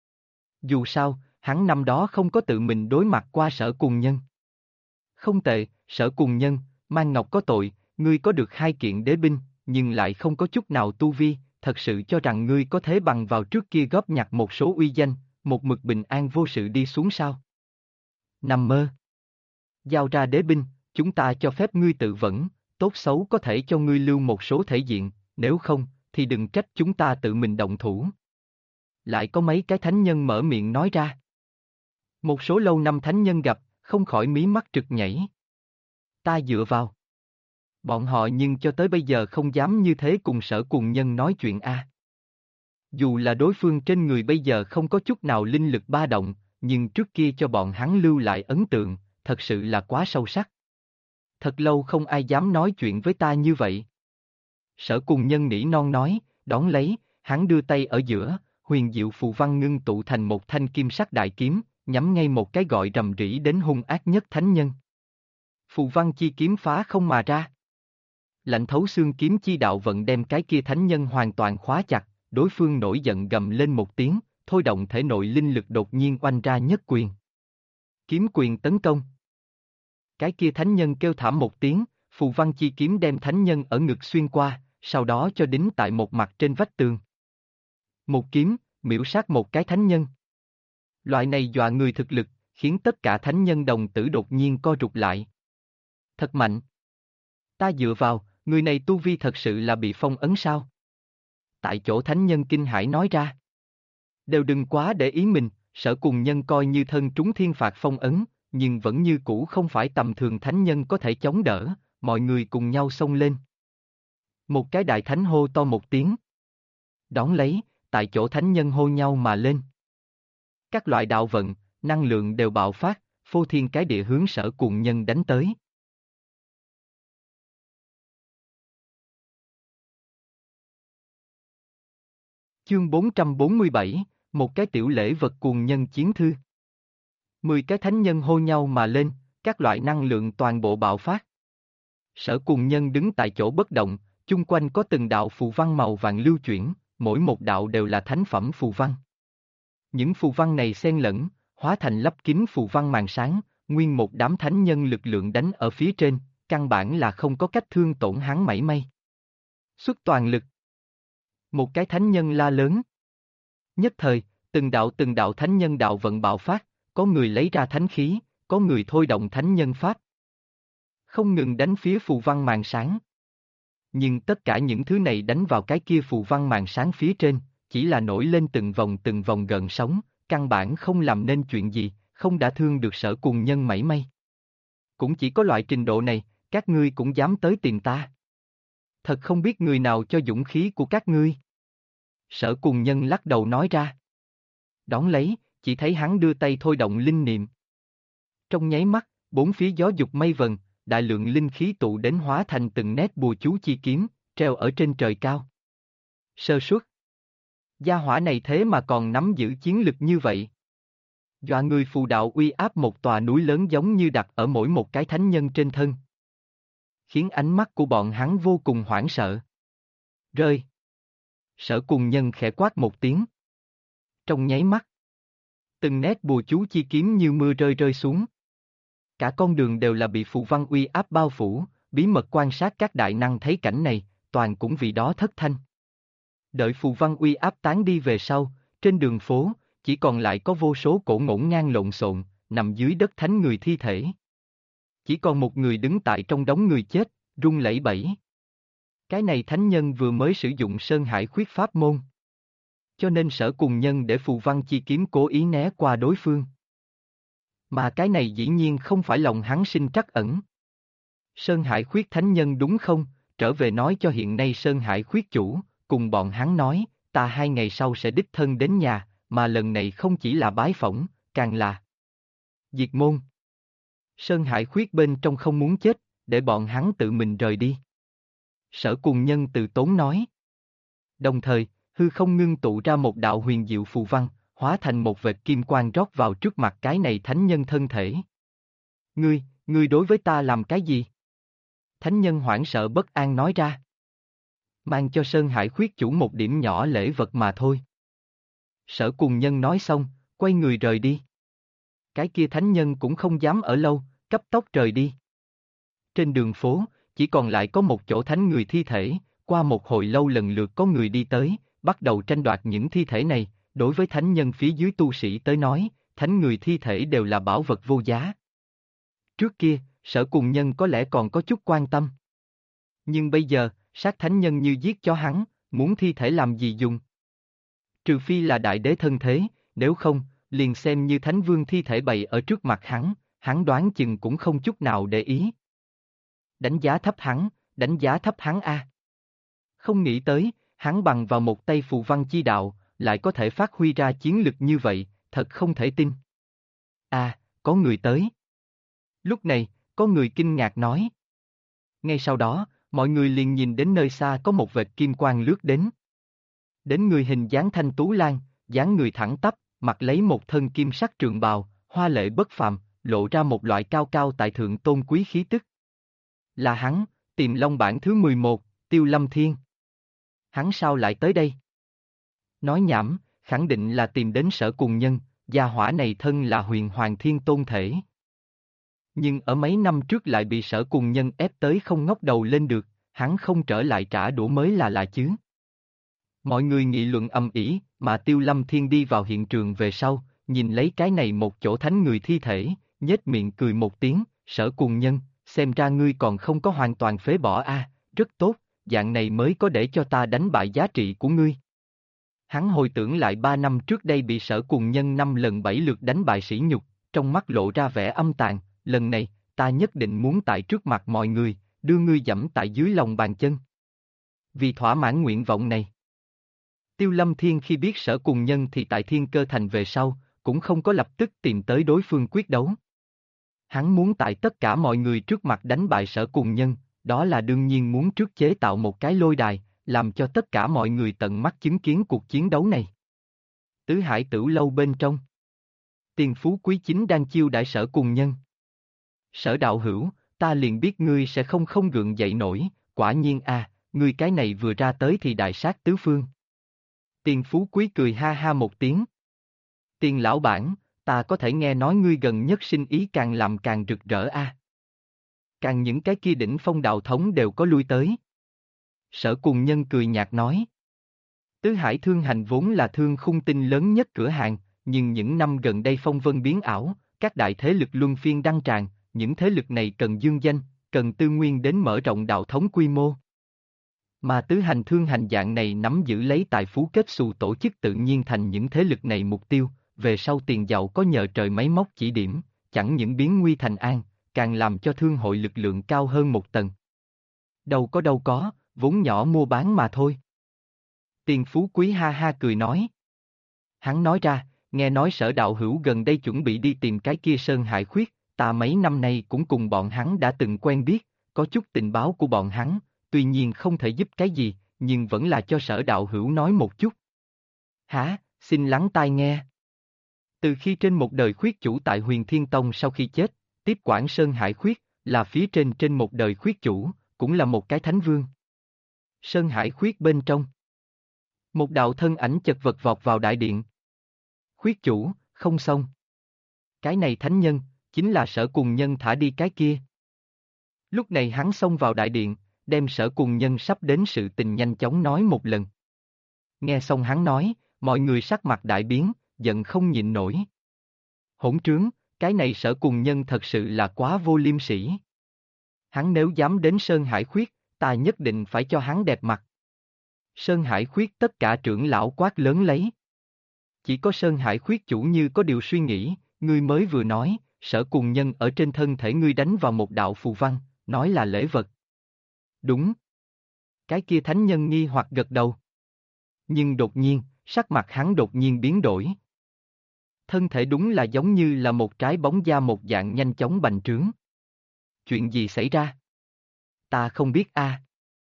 Dù sao, hắn năm đó không có tự mình đối mặt qua Sở cùng nhân. Không tệ, Sở cùng nhân, Mang Ngọc có tội, ngươi có được 2 kiện đế binh, nhưng lại không có chút nào tu vi, thật sự cho rằng ngươi có thể bằng vào trước kia góp nhặt một số uy danh, một mực bình an vô sự đi xuống sao? Nằm mơ. Giao ra đế binh, chúng ta cho phép ngươi tự vẫn, tốt xấu có thể cho ngươi lưu một số thể diện, nếu không, thì đừng trách chúng ta tự mình động thủ. Lại có mấy cái thánh nhân mở miệng nói ra. Một số lâu năm thánh nhân gặp, không khỏi mí mắt trực nhảy. Ta dựa vào. Bọn họ nhưng cho tới bây giờ không dám như thế cùng Sở cùng nhân nói chuyện a. Dù là đối phương trên người bây giờ không có chút nào linh lực ba động, nhưng trước kia cho bọn hắn lưu lại ấn tượng, thật sự là quá sâu sắc. Thật lâu không ai dám nói chuyện với ta như vậy. Sở cùng nhân nỉ non nói, đón lấy, hắn đưa tay ở giữa, huyền diệu phù văn ngưng tụ thành một thanh kim sắc đại kiếm, nhắm ngay một cái gọi rầm rĩ đến hung ác nhất thánh nhân. Phù văn chi kiếm phá không mà ra. Lạnh thấu xương kiếm chi đạo vận đem cái kia thánh nhân hoàn toàn khóa chặt, đối phương nổi giận gầm lên một tiếng, thôi động thể nội linh lực đột nhiên oanh ra nhất quyền. Kiếm quyền tấn công. Cái kia thánh nhân kêu thảm một tiếng, phù văn chi kiếm đem thánh nhân ở ngực xuyên qua, sau đó cho đính tại một mặt trên vách tường. Một kiếm, miểu sát một cái thánh nhân. Loại này dọa người thực lực, khiến tất cả thánh nhân đồng tử đột nhiên co rụt lại. Thật mạnh. Ta dựa vào, người này tu vi thật sự là bị phong ấn sao? Tại chỗ thánh nhân kinh hãi nói ra. Đều đừng quá để ý mình, Sở cùng nhân coi như thân trúng thiên phạt phong ấn, nhưng vẫn như cũ không phải tầm thường thánh nhân có thể chống đỡ, mọi người cùng nhau xông lên. Một cái đại thánh hô to một tiếng. Đón lấy, tại chỗ thánh nhân hô nhau mà lên. Các loại đạo vận, năng lượng đều bạo phát, phô thiên cái địa hướng Sở cùng nhân đánh tới. Chương 447, một cái tiểu lễ vật cuồng nhân chiến thư. 10 cái thánh nhân hô nhau mà lên, các loại năng lượng toàn bộ bạo phát. Sở cùng nhân đứng tại chỗ bất động, chung quanh có từng đạo phù văn màu vàng lưu chuyển, mỗi một đạo đều là thánh phẩm phù văn. Những phù văn này xen lẫn, hóa thành lấp kín phù văn màn sáng, nguyên một đám thánh nhân lực lượng đánh ở phía trên, căn bản là không có cách thương tổn hắn mảy may. Xuất toàn lực. Một cái thánh nhân la lớn. Nhất thời, từng đạo thánh nhân đạo vận bạo phát, có người lấy ra thánh khí, có người thôi động thánh nhân pháp. Không ngừng đánh phía phù văn màn sáng. Nhưng tất cả những thứ này đánh vào cái kia phù văn màn sáng phía trên, chỉ là nổi lên từng vòng gợn sóng, căn bản không làm nên chuyện gì, không đả thương được Sở Cùng Nhân mảy may. Cũng chỉ có loại trình độ này, các ngươi cũng dám tới tìm ta. Thật không biết người nào cho dũng khí của các ngươi. Sở Cùng Nhân lắc đầu nói ra. Đón lấy, chỉ thấy hắn đưa tay thôi động linh niệm. Trong nháy mắt, bốn phía gió dục mây vần, đại lượng linh khí tụ đến hóa thành từng nét bùa chú chi kiếm, treo ở trên trời cao. Sơ suất. Gia hỏa này thế mà còn nắm giữ chiến lực như vậy. Dọa người phù đạo uy áp một tòa núi lớn giống như đặt ở mỗi một cái thánh nhân trên thân. Khiến ánh mắt của bọn hắn vô cùng hoảng sợ. Rơi. Sở Cùng Nhân khẽ quát một tiếng. Trong nháy mắt, từng nét bùa chú chi kiếm như mưa rơi rơi xuống. Cả con đường đều là bị phù văn uy áp bao phủ, bí mật quan sát các đại năng thấy cảnh này, toàn cũng vì đó thất thanh. Đợi phù văn uy áp tán đi về sau, trên đường phố, chỉ còn lại có vô số cổ ngổn ngang lộn xộn, nằm dưới đất thánh người thi thể. Chỉ còn một người đứng tại trong đống người chết, run lẩy bẩy. Cái này thánh nhân vừa mới sử dụng Sơn Hải Khuyết pháp môn. Cho nên Sở Cùng Nhân để phù văn chi kiếm cố ý né qua đối phương. Mà cái này dĩ nhiên không phải lòng hắn sinh trắc ẩn. Sơn Hải Khuyết thánh nhân đúng không, trở về nói cho hiện nay Sơn Hải Khuyết chủ, cùng bọn hắn nói, ta 2 ngày sau sẽ đích thân đến nhà, mà lần này không chỉ là bái phỏng, càng là diệt môn. Sơn Hải Khuyết bên trong không muốn chết, để bọn hắn tự mình rời đi. Sở Cùng Nhân từ tốn nói. Đồng thời, hư không ngưng tụ ra một đạo huyền diệu phù văn, hóa thành một vệt kim quang rót vào trước mặt cái này thánh nhân thân thể. Ngươi đối với ta làm cái gì? Thánh nhân hoảng sợ bất an nói ra. Mang cho Sơn Hải Khuyết chủ một điểm nhỏ lễ vật mà thôi. Sở Cùng Nhân nói xong, quay người rời đi. Cái kia thánh nhân cũng không dám ở lâu, cấp tốc rời đi. Trên đường phố, chỉ còn lại có một chỗ thánh người thi thể, qua một hồi lâu lần lượt có người đi tới, bắt đầu tranh đoạt những thi thể này, đối với thánh nhân phía dưới tu sĩ tới nói, thánh người thi thể đều là bảo vật vô giá. Trước kia, Sở Cùng Nhân có lẽ còn có chút quan tâm. Nhưng bây giờ, sát thánh nhân như giết cho hắn, muốn thi thể làm gì dùng? Trừ phi là đại đế thân thế, nếu không, liền xem như thánh vương thi thể bày ở trước mặt hắn đoán chừng cũng không chút nào để ý. Đánh giá thấp hắn a. Không nghĩ tới, hắn bằng vào một tay phù văn chi đạo, lại có thể phát huy ra chiến lực như vậy, thật không thể tin. Có người tới. Lúc này, có người kinh ngạc nói. Ngay sau đó, mọi người liền nhìn đến nơi xa có một vệt kim quang lướt đến. Đến người hình dáng thanh tú lan, dáng người thẳng tắp, mặc lấy một thân kim sắc trường bào, hoa lệ bất phàm, lộ ra một loại cao cao tại thượng tôn quý khí tức. Là hắn, Tiềm Long bản thứ 11, Tiêu Lâm Thiên. Hắn sao lại tới đây? Nói nhảm, khẳng định là tìm đến Sở Cùng Nhân, gia hỏa này thân là Huyền Hoàng Thiên Tôn thể. Nhưng ở mấy năm trước lại bị Sở Cùng Nhân ép tới không ngóc đầu lên được, hắn không trở lại trả đũa mới là lạ chứ. Mọi người nghị luận ầm ĩ, mà Tiêu Lâm Thiên đi vào hiện trường về sau, nhìn lấy cái này một chỗ thánh người thi thể, nhếch miệng cười một tiếng, Sở Cùng Nhân, xem ra ngươi còn không có hoàn toàn phế bỏ rất tốt, dạng này mới có để cho ta đánh bại giá trị của ngươi. Hắn hồi tưởng lại 3 năm trước đây bị Sở Cùng Nhân 5 lần 7 lượt đánh bại sỉ nhục, trong mắt lộ ra vẻ âm tàn, lần này, ta nhất định muốn tại trước mặt mọi người, đưa ngươi giẫm tại dưới lòng bàn chân. Vì thỏa mãn nguyện vọng này. Tiêu Lâm Thiên khi biết Sở Cùng Nhân thì tại Thiên Cơ Thành về sau, cũng không có lập tức tìm tới đối phương quyết đấu. Hắn muốn tại tất cả mọi người trước mặt đánh bại Sở Cùng Nhân, đó là đương nhiên muốn trước chế tạo một cái lôi đài, làm cho tất cả mọi người tận mắt chứng kiến cuộc chiến đấu này. Tứ Hải Tửu Lâu bên trong. Tiền Phú Quý chính đang chiêu đãi Sở Cùng Nhân. Sở đạo hữu, ta liền biết ngươi sẽ không gượng dậy nổi, quả nhiên ngươi cái này vừa ra tới thì đại sát tứ phương. Tiền Phú Quý cười ha ha một tiếng. Tiền lão bản, ta có thể nghe nói ngươi gần nhất sinh ý càng làm càng rực rỡ Càng những cái kia đỉnh phong đạo thống đều có lui tới. Sở Cùng Nhân cười nhạt nói. Tứ Hải Thương Hành vốn là thương khung tinh lớn nhất cửa hàng, nhưng những năm gần đây phong vân biến ảo, các đại thế lực luân phiên đăng tràn, những thế lực này cần dương danh, cần tư nguyên đến mở rộng đạo thống quy mô. Mà tứ hành thương hành dạng này nắm giữ lấy tài phú kết xù tổ chức tự nhiên thành những thế lực này mục tiêu, về sau tiền giàu có nhờ trời máy móc chỉ điểm, chẳng những biến nguy thành an, càng làm cho thương hội lực lượng cao hơn một tầng. Đâu có, vốn nhỏ mua bán mà thôi. Tiền Phú Quý ha ha cười nói. Hắn nói ra, nghe nói Sở đạo hữu gần đây chuẩn bị đi tìm cái kia Sơn Hải Khuyết, ta mấy năm nay cũng cùng bọn hắn đã từng quen biết, có chút tình báo của bọn hắn, tuy nhiên không thể giúp cái gì, nhưng vẫn là cho Sở đạo hữu nói một chút. Hả, xin lắng tai nghe. Từ khi trên một đời khuyết chủ tại Huyền Thiên Tông sau khi chết, tiếp quản Sơn Hải Khuyết, là phía trên một đời khuyết chủ, cũng là một cái thánh vương. Sơn Hải Khuyết bên trong. Một đạo thân ảnh chật vật vọt vào đại điện. Khuyết chủ, không xong. Cái này thánh nhân, chính là Sở Cùng Nhân thả đi cái kia. Lúc này hắn xông vào đại điện, đem Sở Cùng Nhân sắp đến sự tình nhanh chóng nói một lần. Nghe xong hắn nói, mọi người sắc mặt đại biến, giận không nhịn nổi. Hỗn trướng, cái này Sở Cùng Nhân thật sự là quá vô liêm sỉ. Hắn nếu dám đến Sơn Hải Khuyết, ta nhất định phải cho hắn đẹp mặt. Sơn Hải Khuyết tất cả trưởng lão quát lớn lấy. Chỉ có Sơn Hải Khuyết chủ như có điều suy nghĩ, ngươi mới vừa nói, Sở Cùng Nhân ở trên thân thể ngươi đánh vào một đạo phù văn, nói là lễ vật. Đúng. Cái kia thánh nhân nghi hoặc gật đầu. Nhưng đột nhiên, sắc mặt hắn đột nhiên biến đổi. Thân thể đúng là giống như là một trái bóng da một dạng nhanh chóng bành trướng. Chuyện gì xảy ra? Ta không biết a.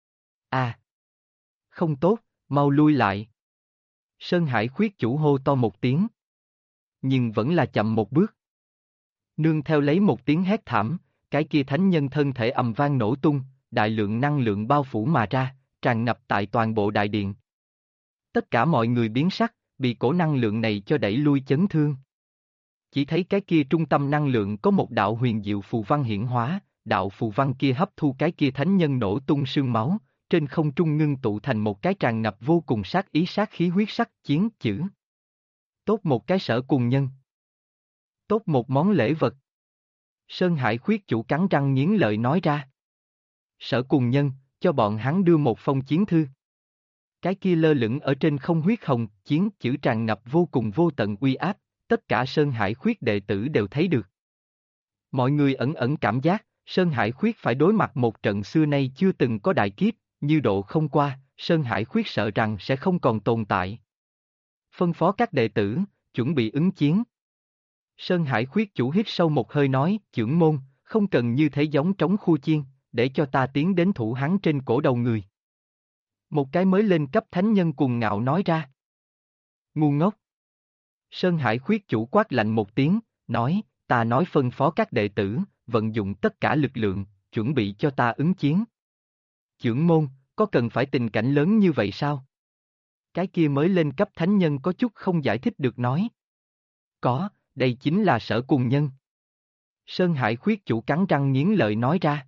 Không tốt, mau lui lại. Sơn Hải Khuyết chủ hô to một tiếng. Nhưng vẫn là chậm một bước. Nương theo lấy một tiếng hét thảm, cái kia thánh nhân thân thể ầm vang nổ tung, đại lượng năng lượng bao phủ mà ra, tràn ngập tại toàn bộ đại điện. Tất cả mọi người biến sắc, bị cổ năng lượng này cho đẩy lui chấn thương. Chỉ thấy cái kia trung tâm năng lượng có một đạo huyền diệu phù văn hiển hóa, đạo phù văn kia hấp thu cái kia thánh nhân nổ tung sương máu, trên không trung ngưng tụ thành một cái tràn ngập vô cùng sát ý sát khí huyết sắc chiến chữ. Tốt một cái Sở Cùng Nhân. Tốt một món lễ vật. Sơn Hải Khuyết chủ cắn răng nghiến lợi nói ra. Sở Cùng Nhân, cho bọn hắn đưa một phong chiến thư. Cái kia lơ lửng ở trên không huyết hồng, chiến chữ tràn ngập vô cùng vô tận uy áp, tất cả Sơn Hải Khuyết đệ tử đều thấy được. Mọi người ẩn ẩn cảm giác, Sơn Hải Khuyết phải đối mặt một trận xưa nay chưa từng có đại kiếp, như độ không qua, Sơn Hải Khuyết sợ rằng sẽ không còn tồn tại. Phân phó các đệ tử, chuẩn bị ứng chiến. Sơn Hải Khuyết chủ hít sâu một hơi nói, trưởng môn, không cần như thế giống trống khu chiên, để cho ta tiến đến thủ hắn trên cổ đầu người. Một cái mới lên cấp thánh nhân cuồng ngạo nói ra. Ngu ngốc. Sơn Hải Khuyết chủ quát lạnh một tiếng, nói, ta nói phân phó các đệ tử, vận dụng tất cả lực lượng, chuẩn bị cho ta ứng chiến. Trưởng môn, có cần phải tình cảnh lớn như vậy sao? Cái kia mới lên cấp thánh nhân có chút không giải thích được nói. Có, đây chính là Sở Cùng Nhân. Sơn Hải Khuyết chủ cắn răng nghiến lợi nói ra.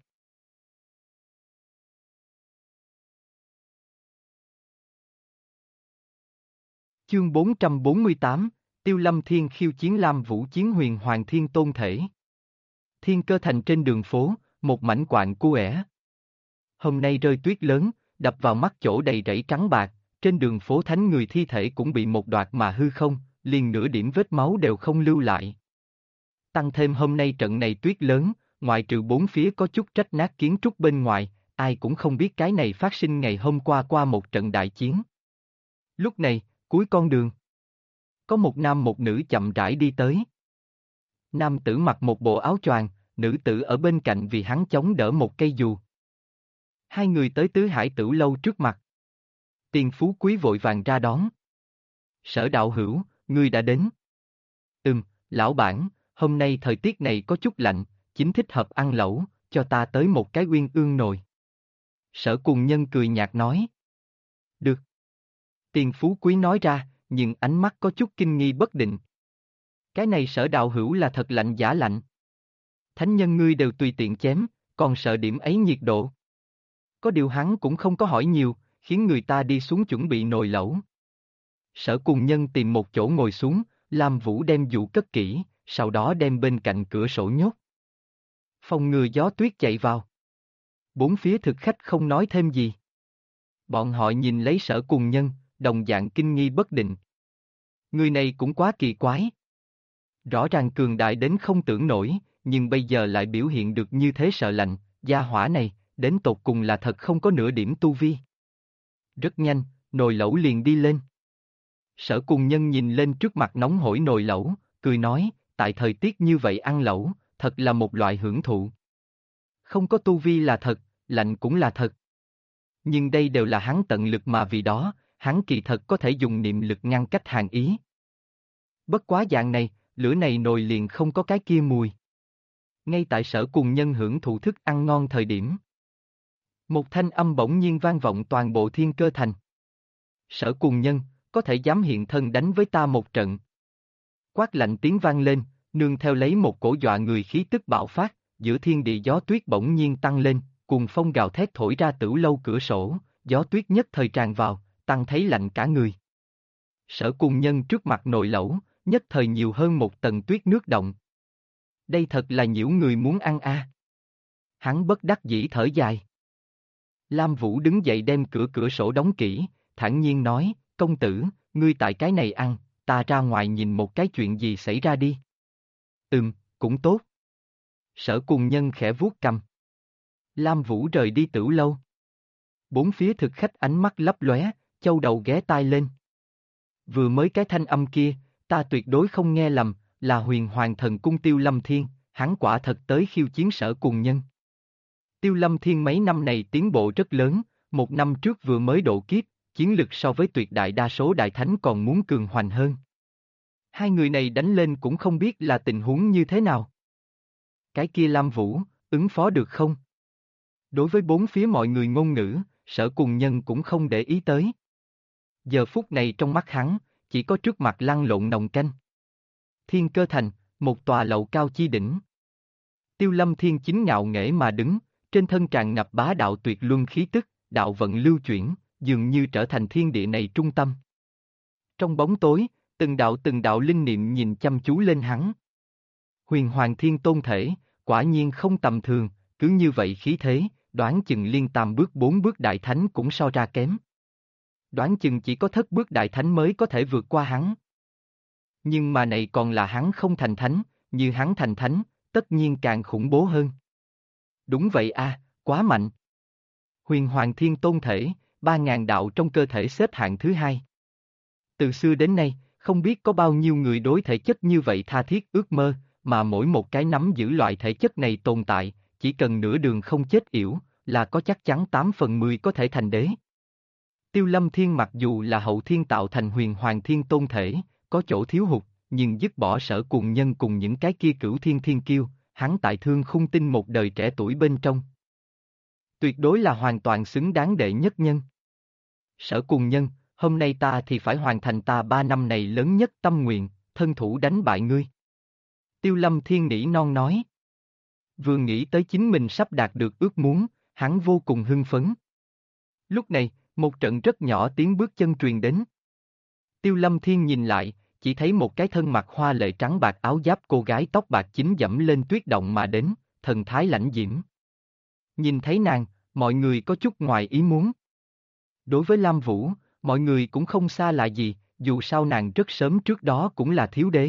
Chương 448, Tiêu Lâm Thiên khiêu chiến Lam Vũ Chiến Huyền Hoàng Thiên Tôn Thể. Thiên Cơ Thành trên đường phố, một mảnh quạng cu ẻ. Hôm nay rơi tuyết lớn, đập vào mắt chỗ đầy rẫy trắng bạc, trên đường phố thánh người thi thể cũng bị một đoạt mà hư không, liền nửa điểm vết máu đều không lưu lại. Tăng thêm hôm nay trận này tuyết lớn, ngoại trừ bốn phía có chút rách nát kiến trúc bên ngoài, ai cũng không biết cái này phát sinh ngày hôm qua qua một trận đại chiến. Lúc này, cuối con đường, có một nam một nữ chậm rãi đi tới. Nam tử mặc một bộ áo choàng, nữ tử ở bên cạnh vì hắn chống đỡ một cây dù. Hai người tới Tứ Hải Tửu lâu trước mặt. Tiền Phú Quý vội vàng ra đón. Sở đạo hữu, ngươi đã đến. Lão bản, hôm nay thời tiết này có chút lạnh, chính thích hợp ăn lẩu, cho ta tới một cái uyên ương nồi. Sở Cùng Nhân cười nhạt nói. Được. Tiền Phú Quý nói ra, nhưng ánh mắt có chút kinh nghi bất định. Cái này Sở đạo hữu là thật lạnh giả lạnh. Thánh nhân ngươi đều tùy tiện chém, còn sợ điểm ấy nhiệt độ. Có điều hắn cũng không có hỏi nhiều, khiến người ta đi xuống chuẩn bị nồi lẩu. Sở Cùng Nhân tìm một chỗ ngồi xuống, Lam Vũ đem dụ cất kỹ, sau đó đem bên cạnh cửa sổ nhốt. Phòng ngừa gió tuyết chạy vào. Bốn phía thực khách không nói thêm gì. Bọn họ nhìn lấy Sở Cùng Nhân, đồng dạng kinh nghi bất định. Người này cũng quá kỳ quái. Rõ ràng cường đại đến không tưởng nổi, nhưng bây giờ lại biểu hiện được như thế sợ lạnh, gia hỏa này, đến tột cùng là thật không có nửa điểm tu vi. Rất nhanh, nồi lẩu liền đi lên. Sở Cùng Nhân nhìn lên trước mặt nóng hổi nồi lẩu, cười nói, tại thời tiết như vậy ăn lẩu, thật là một loại hưởng thụ. Không có tu vi là thật, lạnh cũng là thật. Nhưng đây đều là hắn tận lực mà vì đó, hắn kỳ thật có thể dùng niệm lực ngăn cách hàn ý. Bất quá dạng này, lửa này nồi liền không có cái kia mùi. Ngay tại Sở Cùng Nhân hưởng thụ thức ăn ngon thời điểm. Một thanh âm bỗng nhiên vang vọng toàn bộ Thiên Cơ Thành. Sở Cùng Nhân, có thể dám hiện thân đánh với ta một trận. Quát lạnh tiếng vang lên, nương theo lấy một cổ dọa người khí tức bạo phát, giữa thiên địa gió tuyết bỗng nhiên tăng lên, cuồng phong gào thét thổi ra tửu lâu cửa sổ, gió tuyết nhất thời tràn vào, tăng thấy lạnh cả người. Sở Cùng Nhân trước mặt nồi lẩu, nhất thời nhiều hơn một tầng tuyết nước động. Đây thật là nhiễu người muốn ăn a. Hắn bất đắc dĩ thở dài. Lam Vũ đứng dậy đem cửa sổ đóng kỹ, thản nhiên nói, công tử, ngươi tại cái này ăn, ta ra ngoài nhìn một cái chuyện gì xảy ra đi. Cũng tốt. Sở Cùng Nhân khẽ vuốt cằm. Lam Vũ rời đi tửu lâu. Bốn phía thực khách ánh mắt lấp lóe, châu đầu ghé tai lên. Vừa mới cái thanh âm kia, ta tuyệt đối không nghe lầm, là Huyền Hoàng Thần Cung Tiêu Lâm Thiên, hắn quả thật tới khiêu chiến Sở Cùng Nhân. Tiêu Lâm Thiên mấy năm này tiến bộ rất lớn, một năm trước vừa mới độ kiếp, chiến lực so với tuyệt đại đa số đại thánh còn muốn cường hoành hơn. Hai người này đánh lên cũng không biết là tình huống như thế nào. Cái kia Lam Vũ, ứng phó được không? Đối với bốn phía mọi người ngôn ngữ, Sở Cùng Nhân cũng không để ý tới. Giờ phút này trong mắt hắn, chỉ có trước mặt lăn lộn nồng canh. Thiên Cơ Thành, một tòa lầu cao chi đỉnh. Tiêu Lâm Thiên chính ngạo nghễ mà đứng, trên thân tràn ngập bá đạo tuyệt luân khí tức, đạo vận lưu chuyển, dường như trở thành thiên địa này trung tâm. Trong bóng tối, từng đạo linh niệm nhìn chăm chú lên hắn. Huyền Hoàng Thiên Tôn thể, quả nhiên không tầm thường, cứ như vậy khí thế, đoán chừng liên tam bước bốn bước đại thánh cũng so ra kém. Đoán chừng chỉ có thất bước đại thánh mới có thể vượt qua hắn. Nhưng mà này còn là hắn không thành thánh, như hắn thành thánh, tất nhiên càng khủng bố hơn. Đúng vậy a, quá mạnh. Huyền Hoàng Thiên Tôn thể, 3.000 đạo trong cơ thể xếp hạng thứ hai. Từ xưa đến nay, không biết có bao nhiêu người đối thể chất như vậy tha thiết ước mơ, mà mỗi một cái nắm giữ loại thể chất này tồn tại, chỉ cần nửa đường không chết yểu, là có chắc chắn 8 phần 10 có thể thành đế. Tiêu Lâm Thiên mặc dù là hậu thiên tạo thành Huyền Hoàng Thiên Tôn thể, có chỗ thiếu hụt, nhưng dứt bỏ Sở Cùng Nhân cùng những cái kia cửu thiên thiên kiêu, hắn tại Thương Khung Tinh một đời trẻ tuổi bên trong. Tuyệt đối là hoàn toàn xứng đáng đệ nhất nhân. Sở Cùng Nhân, hôm nay ta thì phải hoàn thành ta 3 năm này lớn nhất tâm nguyện, thân thủ đánh bại ngươi. Tiêu Lâm Thiên nỉ non nói. Vừa nghĩ tới chính mình sắp đạt được ước muốn, hắn vô cùng hưng phấn. Lúc này, một trận rất nhỏ tiếng bước chân truyền đến. Tiêu Lâm Thiên nhìn lại, chỉ thấy một cái thân mặc hoa lệ trắng bạc áo giáp cô gái tóc bạc chính dẫm lên tuyết động mà đến, thần thái lãnh diễm. Nhìn thấy nàng, mọi người có chút ngoài ý muốn. Đối với Lam Vũ, mọi người cũng không xa lạ gì, dù sao nàng rất sớm trước đó cũng là thiếu đế.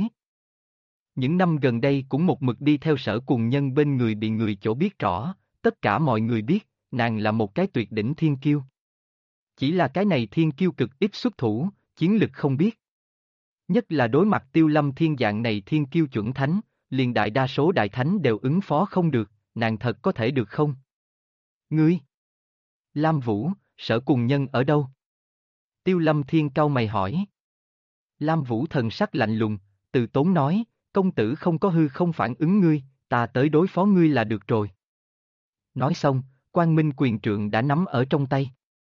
Những năm gần đây cũng một mực đi theo Sở Cùng Nhân bên người bị người chỗ biết rõ, tất cả mọi người biết, nàng là một cái tuyệt đỉnh thiên kiêu. Chỉ là cái này thiên kiêu cực ít xuất thủ, chiến lực không biết. Nhất là đối mặt Tiêu Lâm Thiên dạng này thiên kiêu chuẩn thánh, liền đại đa số đại thánh đều ứng phó không được, nàng thật có thể được không? Ngươi? Lam Vũ, Sở Cùng Nhân ở đâu? Tiêu Lâm Thiên cau mày hỏi. Lam Vũ thần sắc lạnh lùng, từ tốn nói, công tử không có hư không phản ứng ngươi, ta tới đối phó ngươi là được rồi. Nói xong, Quang Minh quyền trượng đã nắm ở trong tay.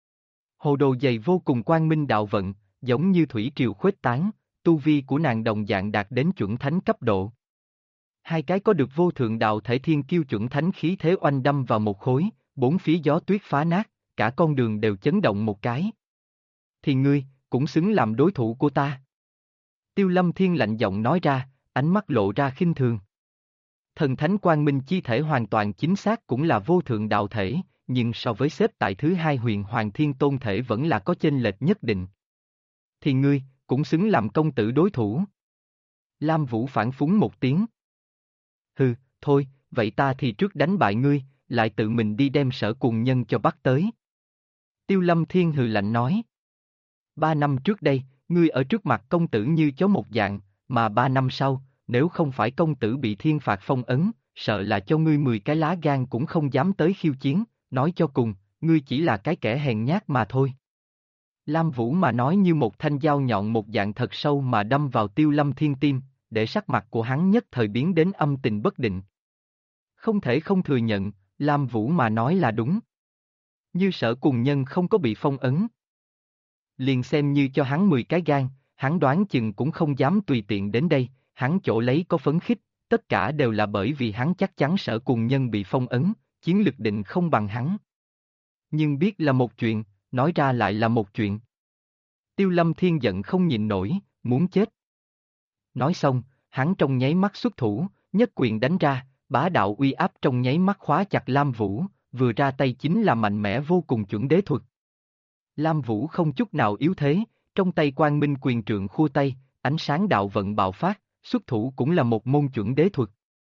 Hồ đồ dày vô cùng quang minh đạo vận, giống như thủy triều khuếch tán, tu vi của nàng đồng dạng đạt đến chuẩn thánh cấp độ. Hai cái có được vô thượng đạo thể thiên kiêu chuẩn thánh khí thế oanh đâm vào một khối, bốn phía gió tuyết phá nát, cả con đường đều chấn động một cái. Thì ngươi, cũng xứng làm đối thủ của ta. Tiêu Lâm Thiên lạnh giọng nói ra, ánh mắt lộ ra khinh thường. Thần thánh quang minh chi thể hoàn toàn chính xác cũng là vô thượng đạo thể, nhưng so với xếp tại thứ hai Huyền Hoàng Thiên Tôn thể vẫn là có chênh lệch nhất định. Thì ngươi, cũng xứng làm công tử đối thủ. Lam Vũ phản phúng một tiếng. Hừ, thôi, vậy ta thì trước đánh bại ngươi, lại tự mình đi đem Sở Cùng Nhân cho bắt tới. Tiêu Lâm Thiên hừ lạnh nói. 3 năm trước đây, ngươi ở trước mặt công tử như chó một dạng, mà 3 năm sau, nếu không phải công tử bị thiên phạt phong ấn, sợ là cho ngươi 10 cái lá gan cũng không dám tới khiêu chiến, nói cho cùng, ngươi chỉ là cái kẻ hèn nhát mà thôi. Lam Vũ mà nói như một thanh dao nhọn một dạng thật sâu mà đâm vào Tiêu Lâm Thiên tim, để sắc mặt của hắn nhất thời biến đến âm tình bất định. Không thể không thừa nhận, Lam Vũ mà nói là đúng. Như Sở Cùng Nhân không có bị phong ấn, liền xem như cho hắn 10 cái gan, hắn đoán chừng cũng không dám tùy tiện đến đây, hắn chỗ lấy có phấn khích, tất cả đều là bởi vì hắn chắc chắn Sở Cùng Nhân bị phong ấn, chiến lực định không bằng hắn. Nhưng biết là một chuyện, nói ra lại là một chuyện. Tiêu Lâm Thiên giận không nhịn nổi, muốn chết. Nói xong, hắn trong nháy mắt xuất thủ, nhất quyền đánh ra, bá đạo uy áp trong nháy mắt khóa chặt Lam Vũ, vừa ra tay chính là mạnh mẽ vô cùng chuẩn đế thuật. Lam Vũ không chút nào yếu thế, trong tay Quang Minh quyền trượng khua tay, ánh sáng đạo vận bạo phát, xuất thủ cũng là một môn chuẩn đế thuật.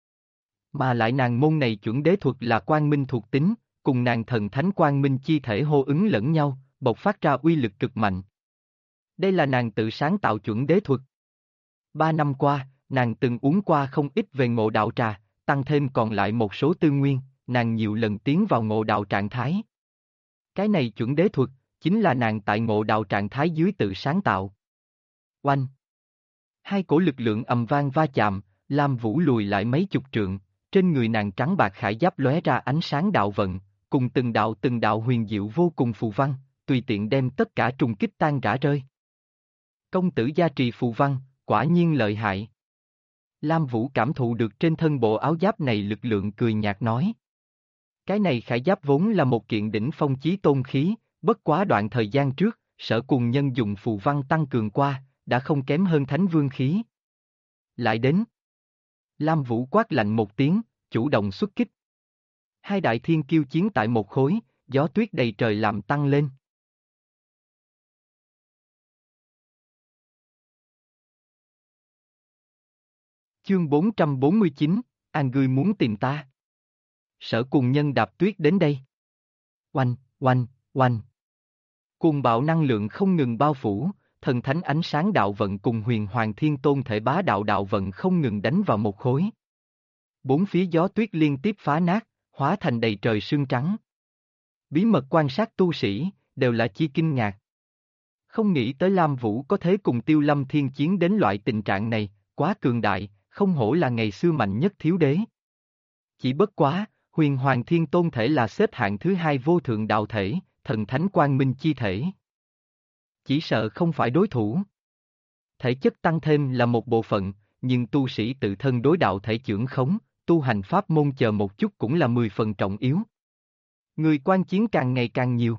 Mà lại nàng môn này chuẩn đế thuật là Quang Minh thuộc tính, cùng nàng thần thánh Quang Minh chi thể hô ứng lẫn nhau, bộc phát ra uy lực cực mạnh. Đây là nàng tự sáng tạo chuẩn đế thuật. 3 năm qua, nàng từng uống qua không ít về ngộ đạo trà, tăng thêm còn lại một số tư nguyên, nàng nhiều lần tiến vào ngộ đạo trạng thái. Cái này chuẩn đế thuật, chính là nàng tại ngộ đạo trạng thái dưới tự sáng tạo. Oanh! Hai cổ lực lượng ầm vang va chạm, Lam Vũ lùi lại mấy chục trượng, trên người nàng trắng bạc khải giáp lóe ra ánh sáng đạo vận, cùng từng đạo huyền diệu vô cùng phù văn, tùy tiện đem tất cả trùng kích tan rã rơi. Công tử gia trì phù văn, quả nhiên lợi hại. Lam Vũ cảm thụ được trên thân bộ áo giáp này lực lượng cười nhạt nói. Cái này khải giáp vốn là một kiện đỉnh phong chí tôn khí, bất quá đoạn thời gian trước, Sở Cùng Nhân dùng phù văn tăng cường qua, đã không kém hơn thánh vương khí. Lại đến. Lam Vũ quát lạnh một tiếng, chủ động xuất kích. Hai đại thiên kiêu chiến tại một khối, gió tuyết đầy trời làm tăng lên. Chương 449, An Ngươi muốn tìm ta. Sở Cùng Nhân đạp tuyết đến đây. Oanh, oanh, oanh. Cuồng bạo năng lượng không ngừng bao phủ, thần thánh ánh sáng đạo vận cùng huyền hoàng thiên tôn thể bá đạo đạo vận không ngừng đánh vào một khối. Bốn phía gió tuyết liên tiếp phá nát, hóa thành đầy trời sương trắng. Bí mật quan sát tu sĩ, đều là chi kinh ngạc. Không nghĩ tới Lam Vũ có thể cùng Tiêu Lâm Thiên chiến đến loại tình trạng này, quá cường đại, không hổ là ngày xưa mạnh nhất thiếu đế. Chỉ bất quá, huyền hoàng thiên tôn thể là xếp hạng thứ hai vô thượng đạo thể, thần thánh quang minh chi thể. Chỉ sợ không phải đối thủ. Thể chất tăng thêm là một bộ phận, nhưng tu sĩ tự thân đối đạo thể chưởng khống, tu hành pháp môn chờ một chút cũng là 10 phần trọng yếu. Người quan chiến càng ngày càng nhiều.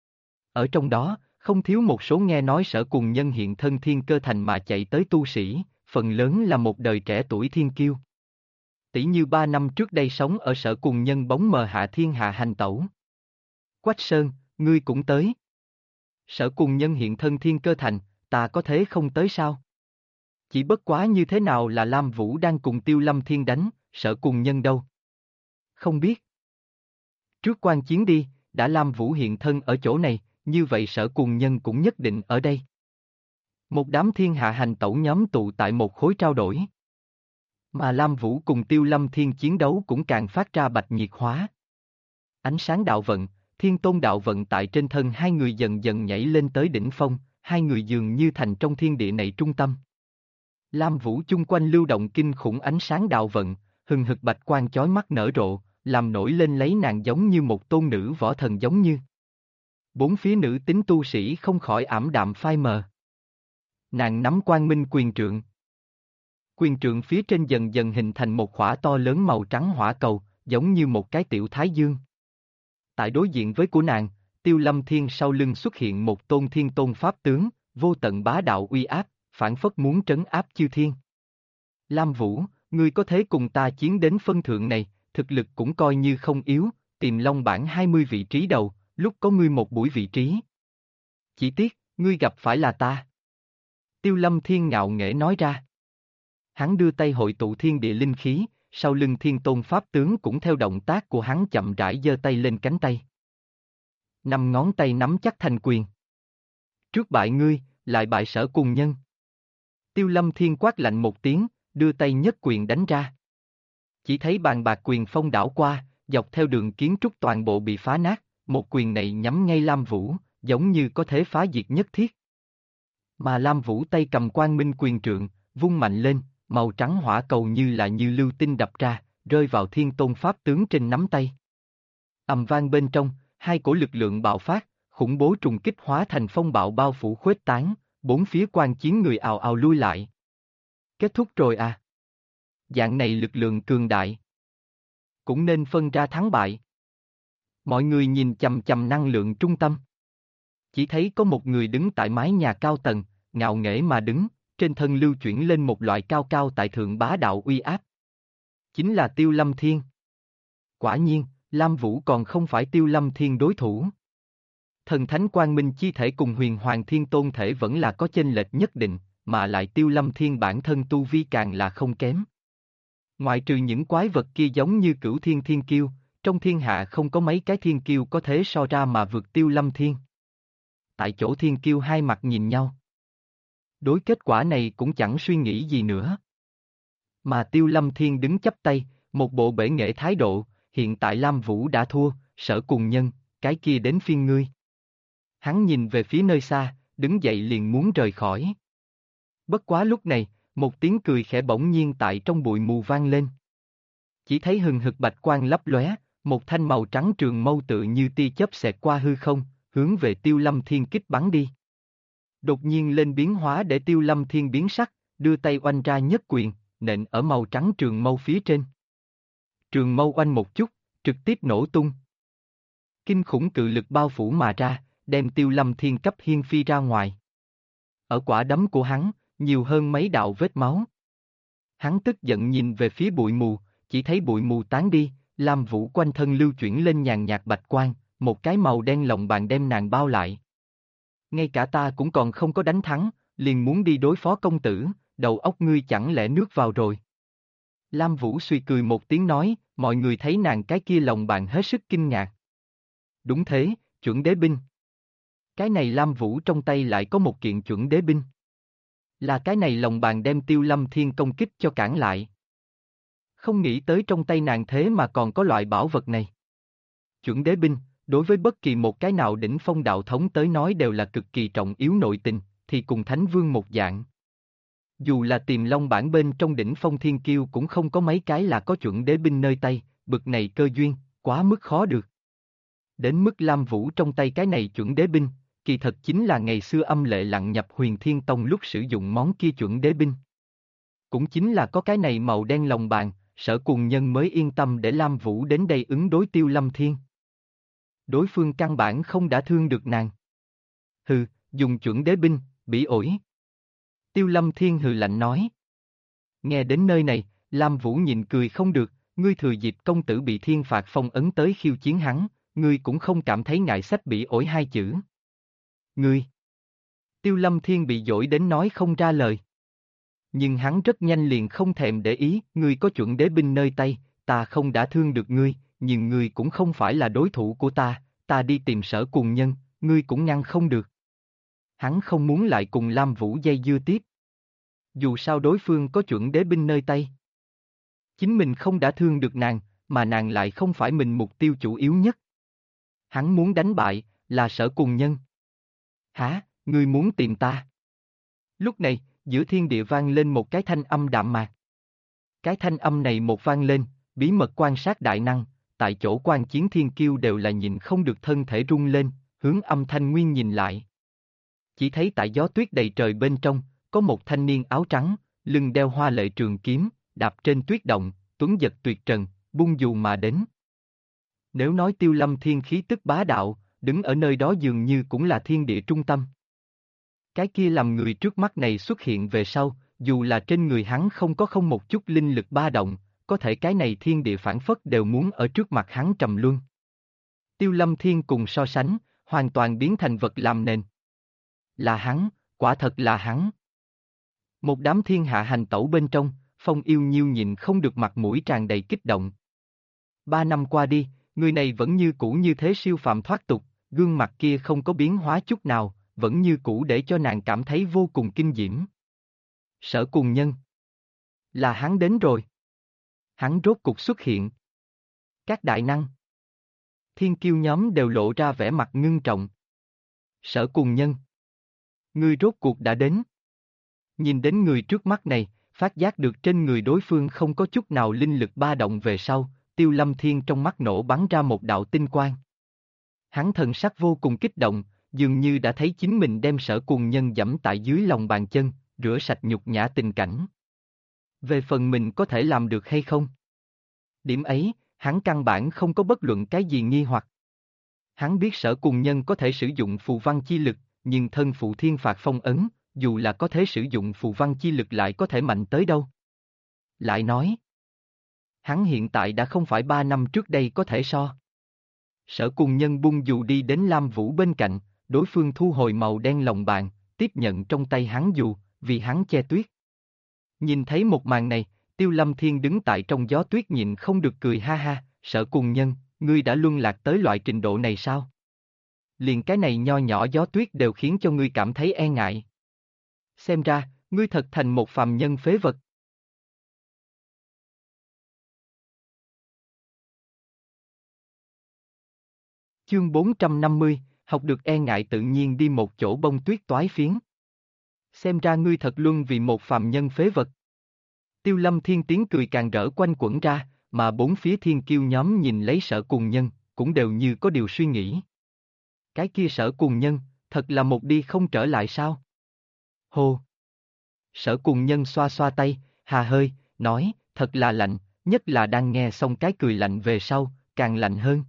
Ở trong đó, không thiếu một số nghe nói Sở Cùng Nhân hiện thân thiên cơ thành mà chạy tới tu sĩ, phần lớn là một đời trẻ tuổi thiên kiêu. Tỷ như 3 năm trước đây sống ở Sở Cùng Nhân bóng mờ hạ thiên hạ hành tẩu. Quách Sơn, ngươi cũng tới. Sở Cùng Nhân hiện thân thiên cơ thành, ta có thế không tới sao? Chỉ bất quá như thế nào là Lam Vũ đang cùng Tiêu Lâm Thiên đánh, Sở Cùng Nhân đâu? Không biết. Trước quan chiến đi, đã Lam Vũ hiện thân ở chỗ này, như vậy Sở Cùng Nhân cũng nhất định ở đây. Một đám thiên hạ hành tẩu nhóm tụ tại một khối trao đổi. Mà Lam Vũ cùng Tiêu Lâm Thiên chiến đấu cũng càng phát ra bạch nhiệt hóa. Ánh sáng đạo vận, thiên tôn đạo vận tại trên thân hai người dần dần nhảy lên tới đỉnh phong, hai người dường như thành trong thiên địa này trung tâm. Lam Vũ chung quanh lưu động kinh khủng ánh sáng đạo vận, hừng hực bạch quang chói mắt nở rộ, làm nổi lên lấy nàng giống như một tôn nữ võ thần giống như. Bốn phía nữ tính tu sĩ không khỏi ảm đạm phai mờ. Nàng nắm quang minh quyền trượng. Quyền trượng phía trên dần dần hình thành một khỏa to lớn màu trắng hỏa cầu, giống như một cái tiểu thái dương. Tại đối diện với của nàng, Tiêu Lâm Thiên sau lưng xuất hiện một tôn thiên tôn pháp tướng, vô tận bá đạo uy áp, phản phất muốn trấn áp chư thiên. Lam Vũ, ngươi có thể cùng ta chiến đến phân thượng này, thực lực cũng coi như không yếu, tìm Long bảng 20 vị trí đầu, lúc có ngươi một buổi vị trí. Chỉ tiếc, ngươi gặp phải là ta. Tiêu Lâm Thiên ngạo nghễ nói ra. Hắn đưa tay hội tụ thiên địa linh khí, sau lưng Thiên Tôn Pháp tướng cũng theo động tác của hắn chậm rãi giơ tay lên cánh tay. Năm ngón tay nắm chắc thành quyền. Trước bại ngươi, lại bại Sở Cùng Nhân. Tiêu Lâm Thiên quát lạnh một tiếng, đưa tay nhất quyền đánh ra. Chỉ thấy bàn bạc quyền phong đảo qua, dọc theo đường kiến trúc toàn bộ bị phá nát, một quyền này nhắm ngay Lam Vũ, giống như có thể phá diệt nhất thiết. Mà Lam Vũ tay cầm quang minh quyền trượng, vung mạnh lên, màu trắng hỏa cầu như lưu tinh đập ra, rơi vào Thiên Tôn Pháp tướng trên nắm tay. Ầm vang bên trong, hai cổ lực lượng bạo phát, khủng bố trùng kích hóa thành phong bạo bao phủ khuếch tán, bốn phía quan chiến người ào ào lui lại. Kết thúc rồi à? Dạng này lực lượng cường đại. Cũng nên phân ra thắng bại. Mọi người nhìn chằm chằm năng lượng trung tâm. Chỉ thấy có một người đứng tại mái nhà cao tầng, ngạo nghễ mà đứng, trên thân lưu chuyển lên một loại cao cao tại thượng bá đạo uy áp. Chính là Tiêu Lâm Thiên. Quả nhiên, Lam Vũ còn không phải Tiêu Lâm Thiên đối thủ. Thần thánh quang minh chi thể cùng huyền hoàng thiên tôn thể vẫn là có chênh lệch nhất định, mà lại Tiêu Lâm Thiên bản thân tu vi càng là không kém. Ngoại trừ những quái vật kia giống như Cửu Thiên Thiên Kiêu, trong thiên hạ không có mấy cái thiên kiêu có thể so ra mà vượt Tiêu Lâm Thiên. Tại chỗ thiên kiêu hai mặt nhìn nhau. Đối kết quả này cũng chẳng suy nghĩ gì nữa. Mà Tiêu Lâm Thiên đứng chắp tay, một bộ bể nghệ thái độ, hiện tại Lam Vũ đã thua, Sở Cùng Nhân, cái kia đến phiên ngươi. Hắn nhìn về phía nơi xa, đứng dậy liền muốn rời khỏi. Bất quá lúc này, một tiếng cười khẽ bỗng nhiên tại trong bụi mù vang lên. Chỉ thấy hừng hực bạch quang lấp lóe, một thanh màu trắng trường mâu tự như tia chớp xẹt qua hư không, hướng về Tiêu Lâm Thiên kích bắn đi. Đột nhiên lên biến hóa để Tiêu Lâm Thiên biến sắc, đưa tay oanh ra nhất quyền, nện ở màu trắng trường mâu phía trên. Trường mâu oanh một chút, trực tiếp nổ tung. Kinh khủng cự lực bao phủ mà ra, đem Tiêu Lâm Thiên cấp hiên phi ra ngoài. Ở quả đấm của hắn, nhiều hơn mấy đạo vết máu. Hắn tức giận nhìn về phía bụi mù, chỉ thấy bụi mù tán đi, Lam Vũ quanh thân lưu chuyển lên nhàn nhạt bạch quang, một cái màu đen lồng bàn đem nàng bao lại. Ngay cả ta cũng còn không có đánh thắng, liền muốn đi đối phó công tử, đầu óc ngươi chẳng lẽ nước vào rồi. Lam Vũ suy cười một tiếng nói, mọi người thấy nàng cái kia lồng bàn hết sức kinh ngạc. Đúng thế, chuẩn đế binh. Cái này Lam Vũ trong tay lại có một kiện chuẩn đế binh. Là cái này lồng bàn đem Tiêu Lâm Thiên công kích cho cản lại. Không nghĩ tới trong tay nàng thế mà còn có loại bảo vật này. Chuẩn đế binh, đối với bất kỳ một cái nào đỉnh phong đạo thống tới nói đều là cực kỳ trọng yếu nội tình, thì cùng Thánh Vương một dạng. Dù là Tiềm Long bản bên trong đỉnh phong thiên kiêu cũng không có mấy cái là có chuẩn đế binh nơi tay, bực này cơ duyên, quá mức khó được. Đến mức Lam Vũ trong tay cái này chuẩn đế binh, kỳ thật chính là ngày xưa âm lệ lặng nhập Huyền Thiên Tông lúc sử dụng món kia chuẩn đế binh. Cũng chính là có cái này màu đen lồng bàn, Sở Cùng Nhân mới yên tâm để Lam Vũ đến đây ứng đối Tiêu Lâm Thiên. Đối phương căn bản không đã thương được nàng. Hừ, dùng chuẩn đế binh, bỉ ổi. Tiêu Lâm Thiên hừ lạnh nói. Nghe đến nơi này, Lam Vũ nhịn cười không được, ngươi thừa dịp công tử bị thiên phạt phong ấn tới khiêu chiến hắn, ngươi cũng không cảm thấy ngại sách bỉ ổi hai chữ. Ngươi. Tiêu Lâm Thiên bị dỗi đến nói không ra lời. Nhưng hắn rất nhanh liền không thèm để ý, ngươi có chuẩn đế binh nơi tay, ta không đã thương được ngươi, nhưng ngươi cũng không phải là đối thủ của ta đi tìm Sở Cùng Nhân, ngươi cũng ngăn không được. Hắn không muốn lại cùng Lam Vũ dây dưa tiếp. Dù sao đối phương có chuẩn đế binh nơi tay. Chính mình không đã thương được nàng, mà nàng lại không phải mình mục tiêu chủ yếu nhất. Hắn muốn đánh bại, là Sở Cùng Nhân. Hả, ngươi muốn tìm ta? Lúc này, giữa thiên địa vang lên một cái thanh âm đạm mạc. Cái thanh âm này một vang lên, bí mật quan sát đại năng, tại chỗ quan chiến thiên kiêu đều là nhìn không được thân thể rung lên, hướng âm thanh nguyên nhìn lại. Chỉ thấy tại gió tuyết đầy trời bên trong, có một thanh niên áo trắng, lưng đeo hoa lệ trường kiếm, đạp trên tuyết động, tuấn giật tuyệt trần, bung dù mà đến. Nếu nói Tiêu Lâm Thiên khí tức bá đạo, đứng ở nơi đó dường như cũng là thiên địa trung tâm. Cái kia làm người trước mắt này xuất hiện về sau, dù là trên người hắn không một chút linh lực ba động, có thể cái này thiên địa phản phất đều muốn ở trước mặt hắn trầm luân. Tiêu Lâm Thiên cùng so sánh, hoàn toàn biến thành vật làm nền. Là hắn, quả thật là hắn. Một đám thiên hạ hành tẩu bên trong, Phong Yêu Nhiêu nhìn không được mặt mũi tràn đầy kích động. 3 năm qua đi, người này vẫn như cũ như thế siêu phàm thoát tục, gương mặt kia không có biến hóa chút nào, vẫn như cũ để cho nàng cảm thấy vô cùng kinh diễm. Sở Cùng Nhân. Là hắn đến rồi. Hắn rốt cục xuất hiện. Các đại năng. Thiên kiêu nhóm đều lộ ra vẻ mặt ngưng trọng. Sở Cùng Nhân. Ngươi rốt cuộc đã đến. Nhìn đến người trước mắt này, phát giác được trên người đối phương không có chút nào linh lực ba động về sau, Tiêu Lâm Thiên trong mắt nổ bắn ra một đạo tinh quang. Hắn thần sắc vô cùng kích động, dường như đã thấy chính mình đem Sở Cùng Nhân giẫm tại dưới lòng bàn chân, rửa sạch nhục nhã tình cảnh. Về phần mình có thể làm được hay không? Điểm ấy, hắn căn bản không có bất luận cái gì nghi hoặc. Hắn biết Sở Cùng Nhân có thể sử dụng phù văn chi lực, nhưng thân phụ thiên phạt phong ấn, dù là có thể sử dụng phù văn chi lực lại có thể mạnh tới đâu. Lại nói, hắn hiện tại đã không phải 3 năm trước đây có thể so. Sở Cùng Nhân bung dù đi đến Lam Vũ bên cạnh, đối phương thu hồi màu đen lòng bàn, tiếp nhận trong tay hắn dù, vì hắn che tuyết. Nhìn thấy một màn này, Tiêu Lâm Thiên đứng tại trong gió tuyết nhịn không được cười ha ha, Sở Cùng Nhân, ngươi đã luân lạc tới loại trình độ này sao? Liền cái này nho nhỏ gió tuyết đều khiến cho ngươi cảm thấy e ngại. Xem ra, ngươi thật thành một phàm nhân phế vật. Chương 450, học được e ngại tự nhiên đi một chỗ bông tuyết toái phiến. Xem ra ngươi thật luân vì một phàm nhân phế vật. Tiêu Lâm Thiên tiếng cười càng rỡ quanh quẩn ra, mà bốn phía thiên kiêu nhóm nhìn lấy Sở Cùng Nhân, cũng đều như có điều suy nghĩ. Cái kia Sở Cùng Nhân, thật là một đi không trở lại sao? Hô! Sở Cùng Nhân xoa xoa tay, hà hơi, nói, thật là lạnh, nhất là đang nghe xong cái cười lạnh về sau, càng lạnh hơn.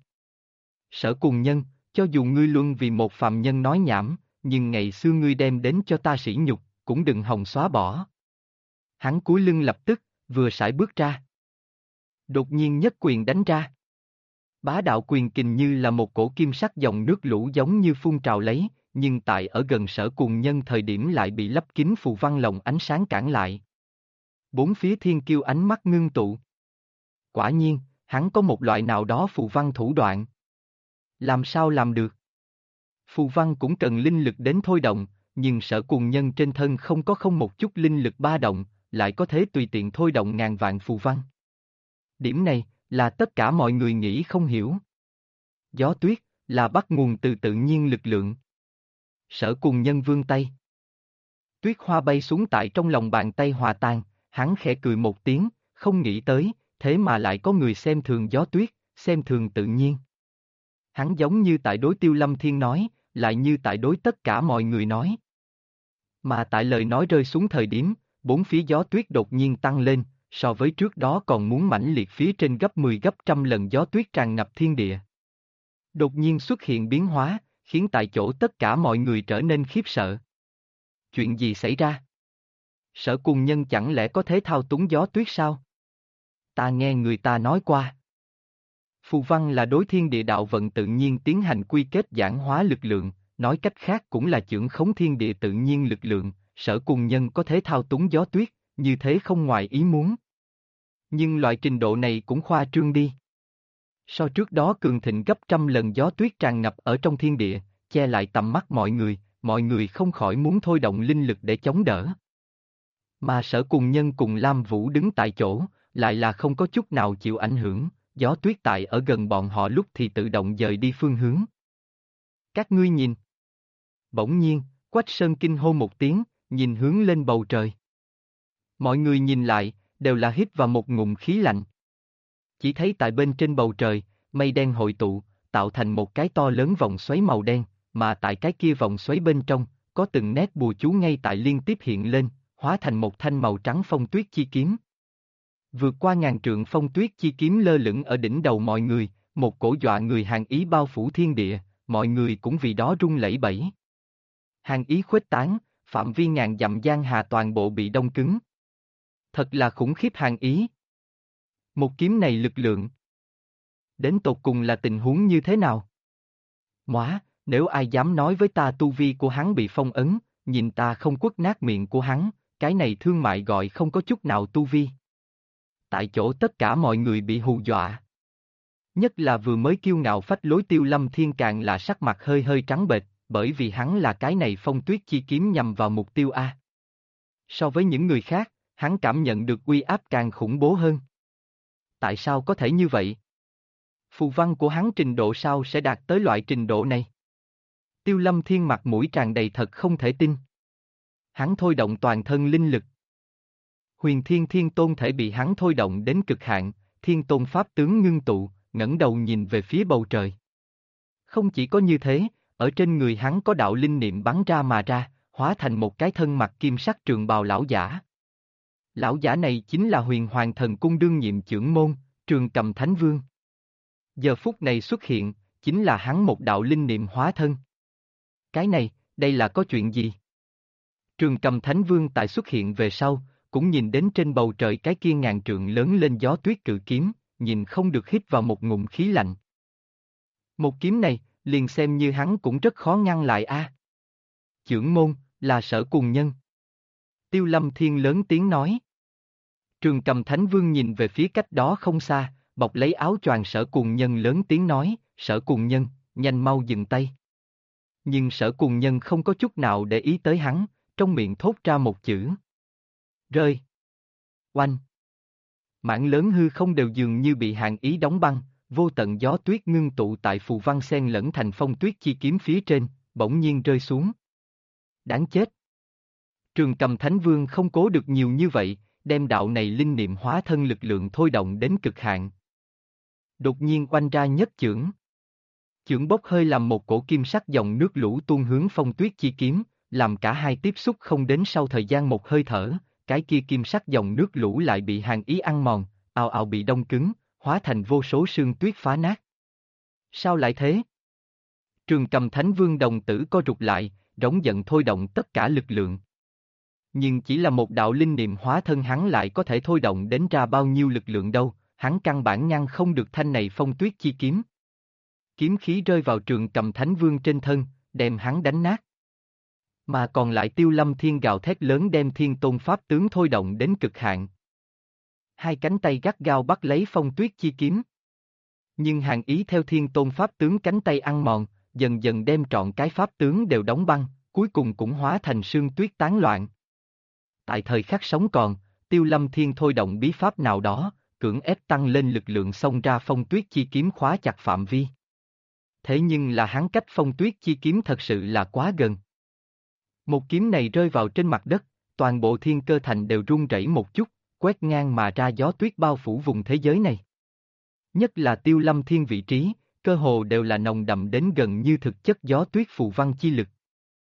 Sở Cùng Nhân, cho dù ngươi luân vì một phàm nhân nói nhảm, nhưng ngày xưa ngươi đem đến cho ta sỉ nhục, cũng đừng hòng xóa bỏ. Hắn cúi lưng lập tức, vừa sải bước ra. Đột nhiên nhất quyền đánh ra. Bá đạo quyền kình như là một cổ kim sắc dòng nước lũ giống như phun trào lấy, nhưng tại ở gần Sở Cùng Nhân thời điểm lại bị lấp kín phù văn lồng ánh sáng cản lại. Bốn phía thiên kiêu ánh mắt ngưng tụ. Quả nhiên, hắn có một loại nào đó phù văn thủ đoạn. Làm sao làm được? Phù văn cũng cần linh lực đến thôi động, nhưng Sở Cùng Nhân trên thân không một chút linh lực ba động, lại có thể tùy tiện thôi động ngàn vạn phù văn. Điểm này, là tất cả mọi người nghĩ không hiểu. Gió tuyết, là bắt nguồn từ tự nhiên lực lượng. Sở Cùng Nhân vươn tay. Tuyết hoa bay xuống tại trong lòng bàn tay hòa tan, hắn khẽ cười một tiếng, không nghĩ tới, thế mà lại có người xem thường gió tuyết, xem thường tự nhiên. Hắn giống như tại đối Tiêu Lâm Thiên nói, lại như tại đối tất cả mọi người nói. Mà tại lời nói rơi xuống thời điểm, bốn phía gió tuyết đột nhiên tăng lên, so với trước đó còn muốn mãnh liệt phía trên gấp 10 gấp trăm lần gió tuyết tràn ngập thiên địa. Đột nhiên xuất hiện biến hóa, khiến tại chỗ tất cả mọi người trở nên khiếp sợ. Chuyện gì xảy ra? Sở Cùng Nhân chẳng lẽ có thể thao túng gió tuyết sao? Ta nghe người ta nói qua. Phù văn là đối thiên địa đạo vận tự nhiên tiến hành quy kết giản hóa lực lượng, nói cách khác cũng là chưởng khống thiên địa tự nhiên lực lượng, Sở Cùng Nhân có thể thao túng gió tuyết, như thế không ngoài ý muốn. Nhưng loại trình độ này cũng khoa trương đi. So trước đó cường thịnh gấp trăm lần gió tuyết tràn ngập ở trong thiên địa, che lại tầm mắt mọi người không khỏi muốn thôi động linh lực để chống đỡ. Mà Sở Cùng Nhân cùng Lam Vũ đứng tại chỗ, lại là không có chút nào chịu ảnh hưởng, gió tuyết tại ở gần bọn họ lúc thì tự động dời đi phương hướng. Các ngươi nhìn. Bỗng nhiên, Quách Sơn kinh hô một tiếng, nhìn hướng lên bầu trời. Mọi người nhìn lại, đều là hít vào một ngụm khí lạnh. Chỉ thấy tại bên trên bầu trời, mây đen hội tụ, tạo thành một cái to lớn vòng xoáy màu đen, mà tại cái kia vòng xoáy bên trong, có từng nét bùa chú ngay tại liên tiếp hiện lên, hóa thành một thanh màu trắng phong tuyết chi kiếm. Vượt qua ngàn trượng phong tuyết chi kiếm lơ lửng ở đỉnh đầu mọi người, một cổ dọa người hàn ý bao phủ thiên địa, mọi người cũng vì đó run lẩy bẩy. Hàn ý khuếch tán, phạm vi ngàn dặm giang hà toàn bộ bị đông cứng. Thật là khủng khiếp hàn ý. Một kiếm này lực lượng. Đến tột cùng là tình huống như thế nào? Móa, nếu ai dám nói với ta tu vi của hắn bị phong ấn, nhìn ta không quất nát miệng của hắn, cái này thương mại gọi không có chút nào tu vi. Tại chỗ tất cả mọi người bị hù dọa. Nhất là vừa mới kiêu ngạo phách lối Tiêu Lâm Thiên càng là sắc mặt hơi hơi trắng bệch, bởi vì hắn là cái này phong tuyết chi kiếm nhằm vào mục tiêu A. So với những người khác, hắn cảm nhận được uy áp càng khủng bố hơn. Tại sao có thể như vậy? Phù văn của hắn trình độ sao sẽ đạt tới loại trình độ này? Tiêu Lâm Thiên mặt mũi tràn đầy thật không thể tin. Hắn thôi động toàn thân linh lực. Huyền Thiên Thiên Tôn thể bị hắn thôi động đến cực hạn, Thiên Tôn Pháp tướng ngưng tụ, ngẩng đầu nhìn về phía bầu trời. Không chỉ có như thế, ở trên người hắn có đạo linh niệm bắn ra mà ra, hóa thành một cái thân mặc kim sắc trường bào lão giả. Lão giả này chính là Huyền Hoàng Thần Cung đương nhiệm chưởng môn, Trường Cầm Thánh Vương. Giờ phút này xuất hiện, chính là hắn một đạo linh niệm hóa thân. Cái này, đây là có chuyện gì? Trường Cầm Thánh Vương tại xuất hiện về sau, cũng nhìn đến trên bầu trời cái kia ngàn trượng lớn lên gió tuyết cự kiếm, nhìn không được hít vào một ngụm khí lạnh. Một kiếm này, liền xem như hắn cũng rất khó ngăn lại a. Chưởng môn, là Sở Cùng Nhân. Tiêu Lâm Thiên lớn tiếng nói. Trường Cầm Thánh Vương nhìn về phía cách đó không xa, bọc lấy áo choàng Sở Cùng Nhân lớn tiếng nói, Sở Cùng Nhân, nhanh mau dừng tay. Nhưng Sở Cùng Nhân không có chút nào để ý tới hắn, trong miệng thốt ra một chữ. Rơi. Oanh. Mảng lớn hư không đều dường như bị hạn ý đóng băng, vô tận gió tuyết ngưng tụ tại phù văn xen lẫn thành phong tuyết chi kiếm phía trên, bỗng nhiên rơi xuống. Đáng chết. Trường Cầm Thánh Vương không cố được nhiều như vậy, đem đạo này linh niệm hóa thân lực lượng thôi động đến cực hạn. Đột nhiên oanh ra nhất chưởng. Chưởng bốc hơi làm một cổ kim sắc dòng nước lũ tuôn hướng phong tuyết chi kiếm, làm cả hai tiếp xúc không đến sau thời gian một hơi thở, cái kia kim sắc dòng nước lũ lại bị hàn ý ăn mòn, ào ào bị đông cứng, hóa thành vô số sương tuyết phá nát. Sao lại thế? Trường Cầm Thánh Vương đồng tử co rụt lại, rống giận thôi động tất cả lực lượng. Nhưng chỉ là một đạo linh niệm hóa thân hắn lại có thể thôi động đến ra bao nhiêu lực lượng đâu, hắn căn bản ngăn không được thanh này phong tuyết chi kiếm. Kiếm khí rơi vào Trường Cầm Thánh Vương trên thân, đem hắn đánh nát. Mà còn lại Tiêu Lâm Thiên gào thét lớn đem Thiên Tôn Pháp tướng thôi động đến cực hạn. Hai cánh tay gắt gao bắt lấy phong tuyết chi kiếm. Nhưng hàn ý theo Thiên Tôn Pháp tướng cánh tay ăn mòn, dần dần đem trọn cái Pháp tướng đều đóng băng, cuối cùng cũng hóa thành sương tuyết tán loạn. Tại thời khắc sống còn, Tiêu Lâm Thiên thôi động bí pháp nào đó, cưỡng ép tăng lên lực lượng xông ra phong tuyết chi kiếm khóa chặt phạm vi. Thế nhưng là hắn cách phong tuyết chi kiếm thật sự là quá gần. Một kiếm này rơi vào trên mặt đất, toàn bộ thiên cơ thành đều rung rẩy một chút, quét ngang mà ra gió tuyết bao phủ vùng thế giới này. Nhất là Tiêu Lâm Thiên vị trí, cơ hồ đều là nồng đậm đến gần như thực chất gió tuyết phù văn chi lực.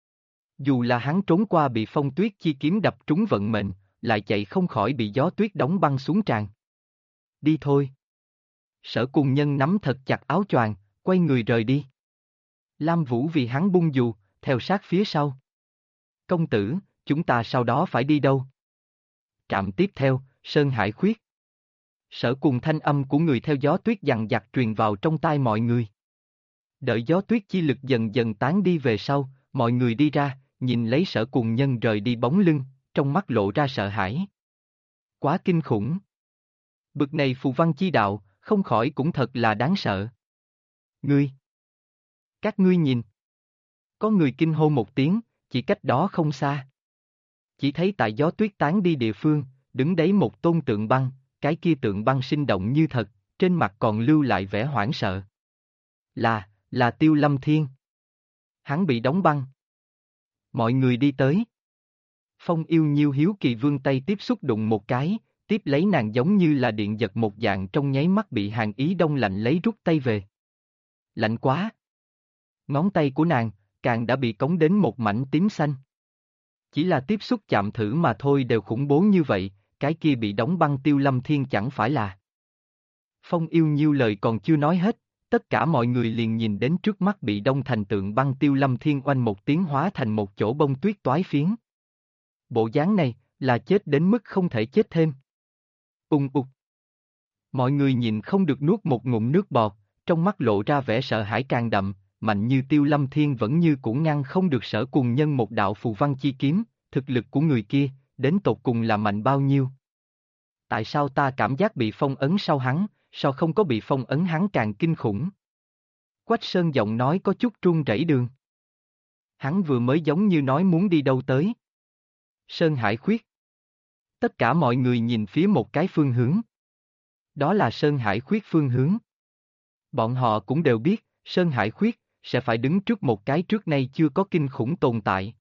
Dù là hắn trốn qua bị phong tuyết chi kiếm đập trúng vận mệnh, lại chạy không khỏi bị gió tuyết đóng băng xuống tràn. Đi thôi. Sở Cùng Nhân nắm thật chặt áo choàng, quay người rời đi. Lam Vũ vì hắn bung dù, theo sát phía sau. Công tử, chúng ta sau đó phải đi đâu? Trạm tiếp theo, Sơn Hải Khuyết. Sở Cùng thanh âm của người theo gió tuyết dằng dặc truyền vào trong tai mọi người. Đợi gió tuyết chi lực dần dần tán đi về sau, mọi người đi ra, nhìn lấy Sở Cùng Nhân rời đi bóng lưng, trong mắt lộ ra sợ hãi. Quá kinh khủng. Bực này phù văn chi đạo, không khỏi cũng thật là đáng sợ. Ngươi! Các ngươi nhìn! Có người kinh hô một tiếng, chỉ cách đó không xa. Chỉ thấy tại gió tuyết tán đi địa phương, đứng đấy một tôn tượng băng, cái kia tượng băng sinh động như thật, trên mặt còn lưu lại vẻ hoảng sợ. Là Tiêu Lâm Thiên. Hắn bị đóng băng. Mọi người đi tới. Phong Yêu Nhiêu hiếu kỳ vươn tay tiếp xúc đụng một cái, tiếp lấy nàng giống như là điện giật một dạng trong nháy mắt bị hàn ý đông lạnh lấy rút tay về. Lạnh quá. Ngón tay của nàng, càng đã bị cống đến một mảnh tím xanh. Chỉ là tiếp xúc chạm thử mà thôi đều khủng bố như vậy, cái kia bị đóng băng Tiêu Lâm Thiên chẳng phải là. Phong Yêu Nhiêu lời còn chưa nói hết, tất cả mọi người liền nhìn đến trước mắt bị đông thành tượng băng Tiêu Lâm Thiên oanh một tiếng hóa thành một chỗ bông tuyết toái phiến. Bộ dáng này, là chết đến mức không thể chết thêm. Ục. Mọi người nhìn không được nuốt một ngụm nước bọt, trong mắt lộ ra vẻ sợ hãi càng đậm, mạnh như Tiêu Lâm Thiên vẫn như cũng ngăn không được Sở Cùng Nhân một đạo phù văn chi kiếm, thực lực của người kia, đến tột cùng là mạnh bao nhiêu? Tại sao ta cảm giác bị phong ấn sau hắn, sao không có bị phong ấn hắn càng kinh khủng? Quách Sơn giọng nói có chút run rẩy đường. Hắn vừa mới giống như nói muốn đi đâu tới. Sơn Hải Khuyết. Tất cả mọi người nhìn phía một cái phương hướng. Đó là Sơn Hải Khuyết phương hướng. Bọn họ cũng đều biết, Sơn Hải Khuyết sẽ phải đứng trước một cái trước nay chưa có kinh khủng tồn tại,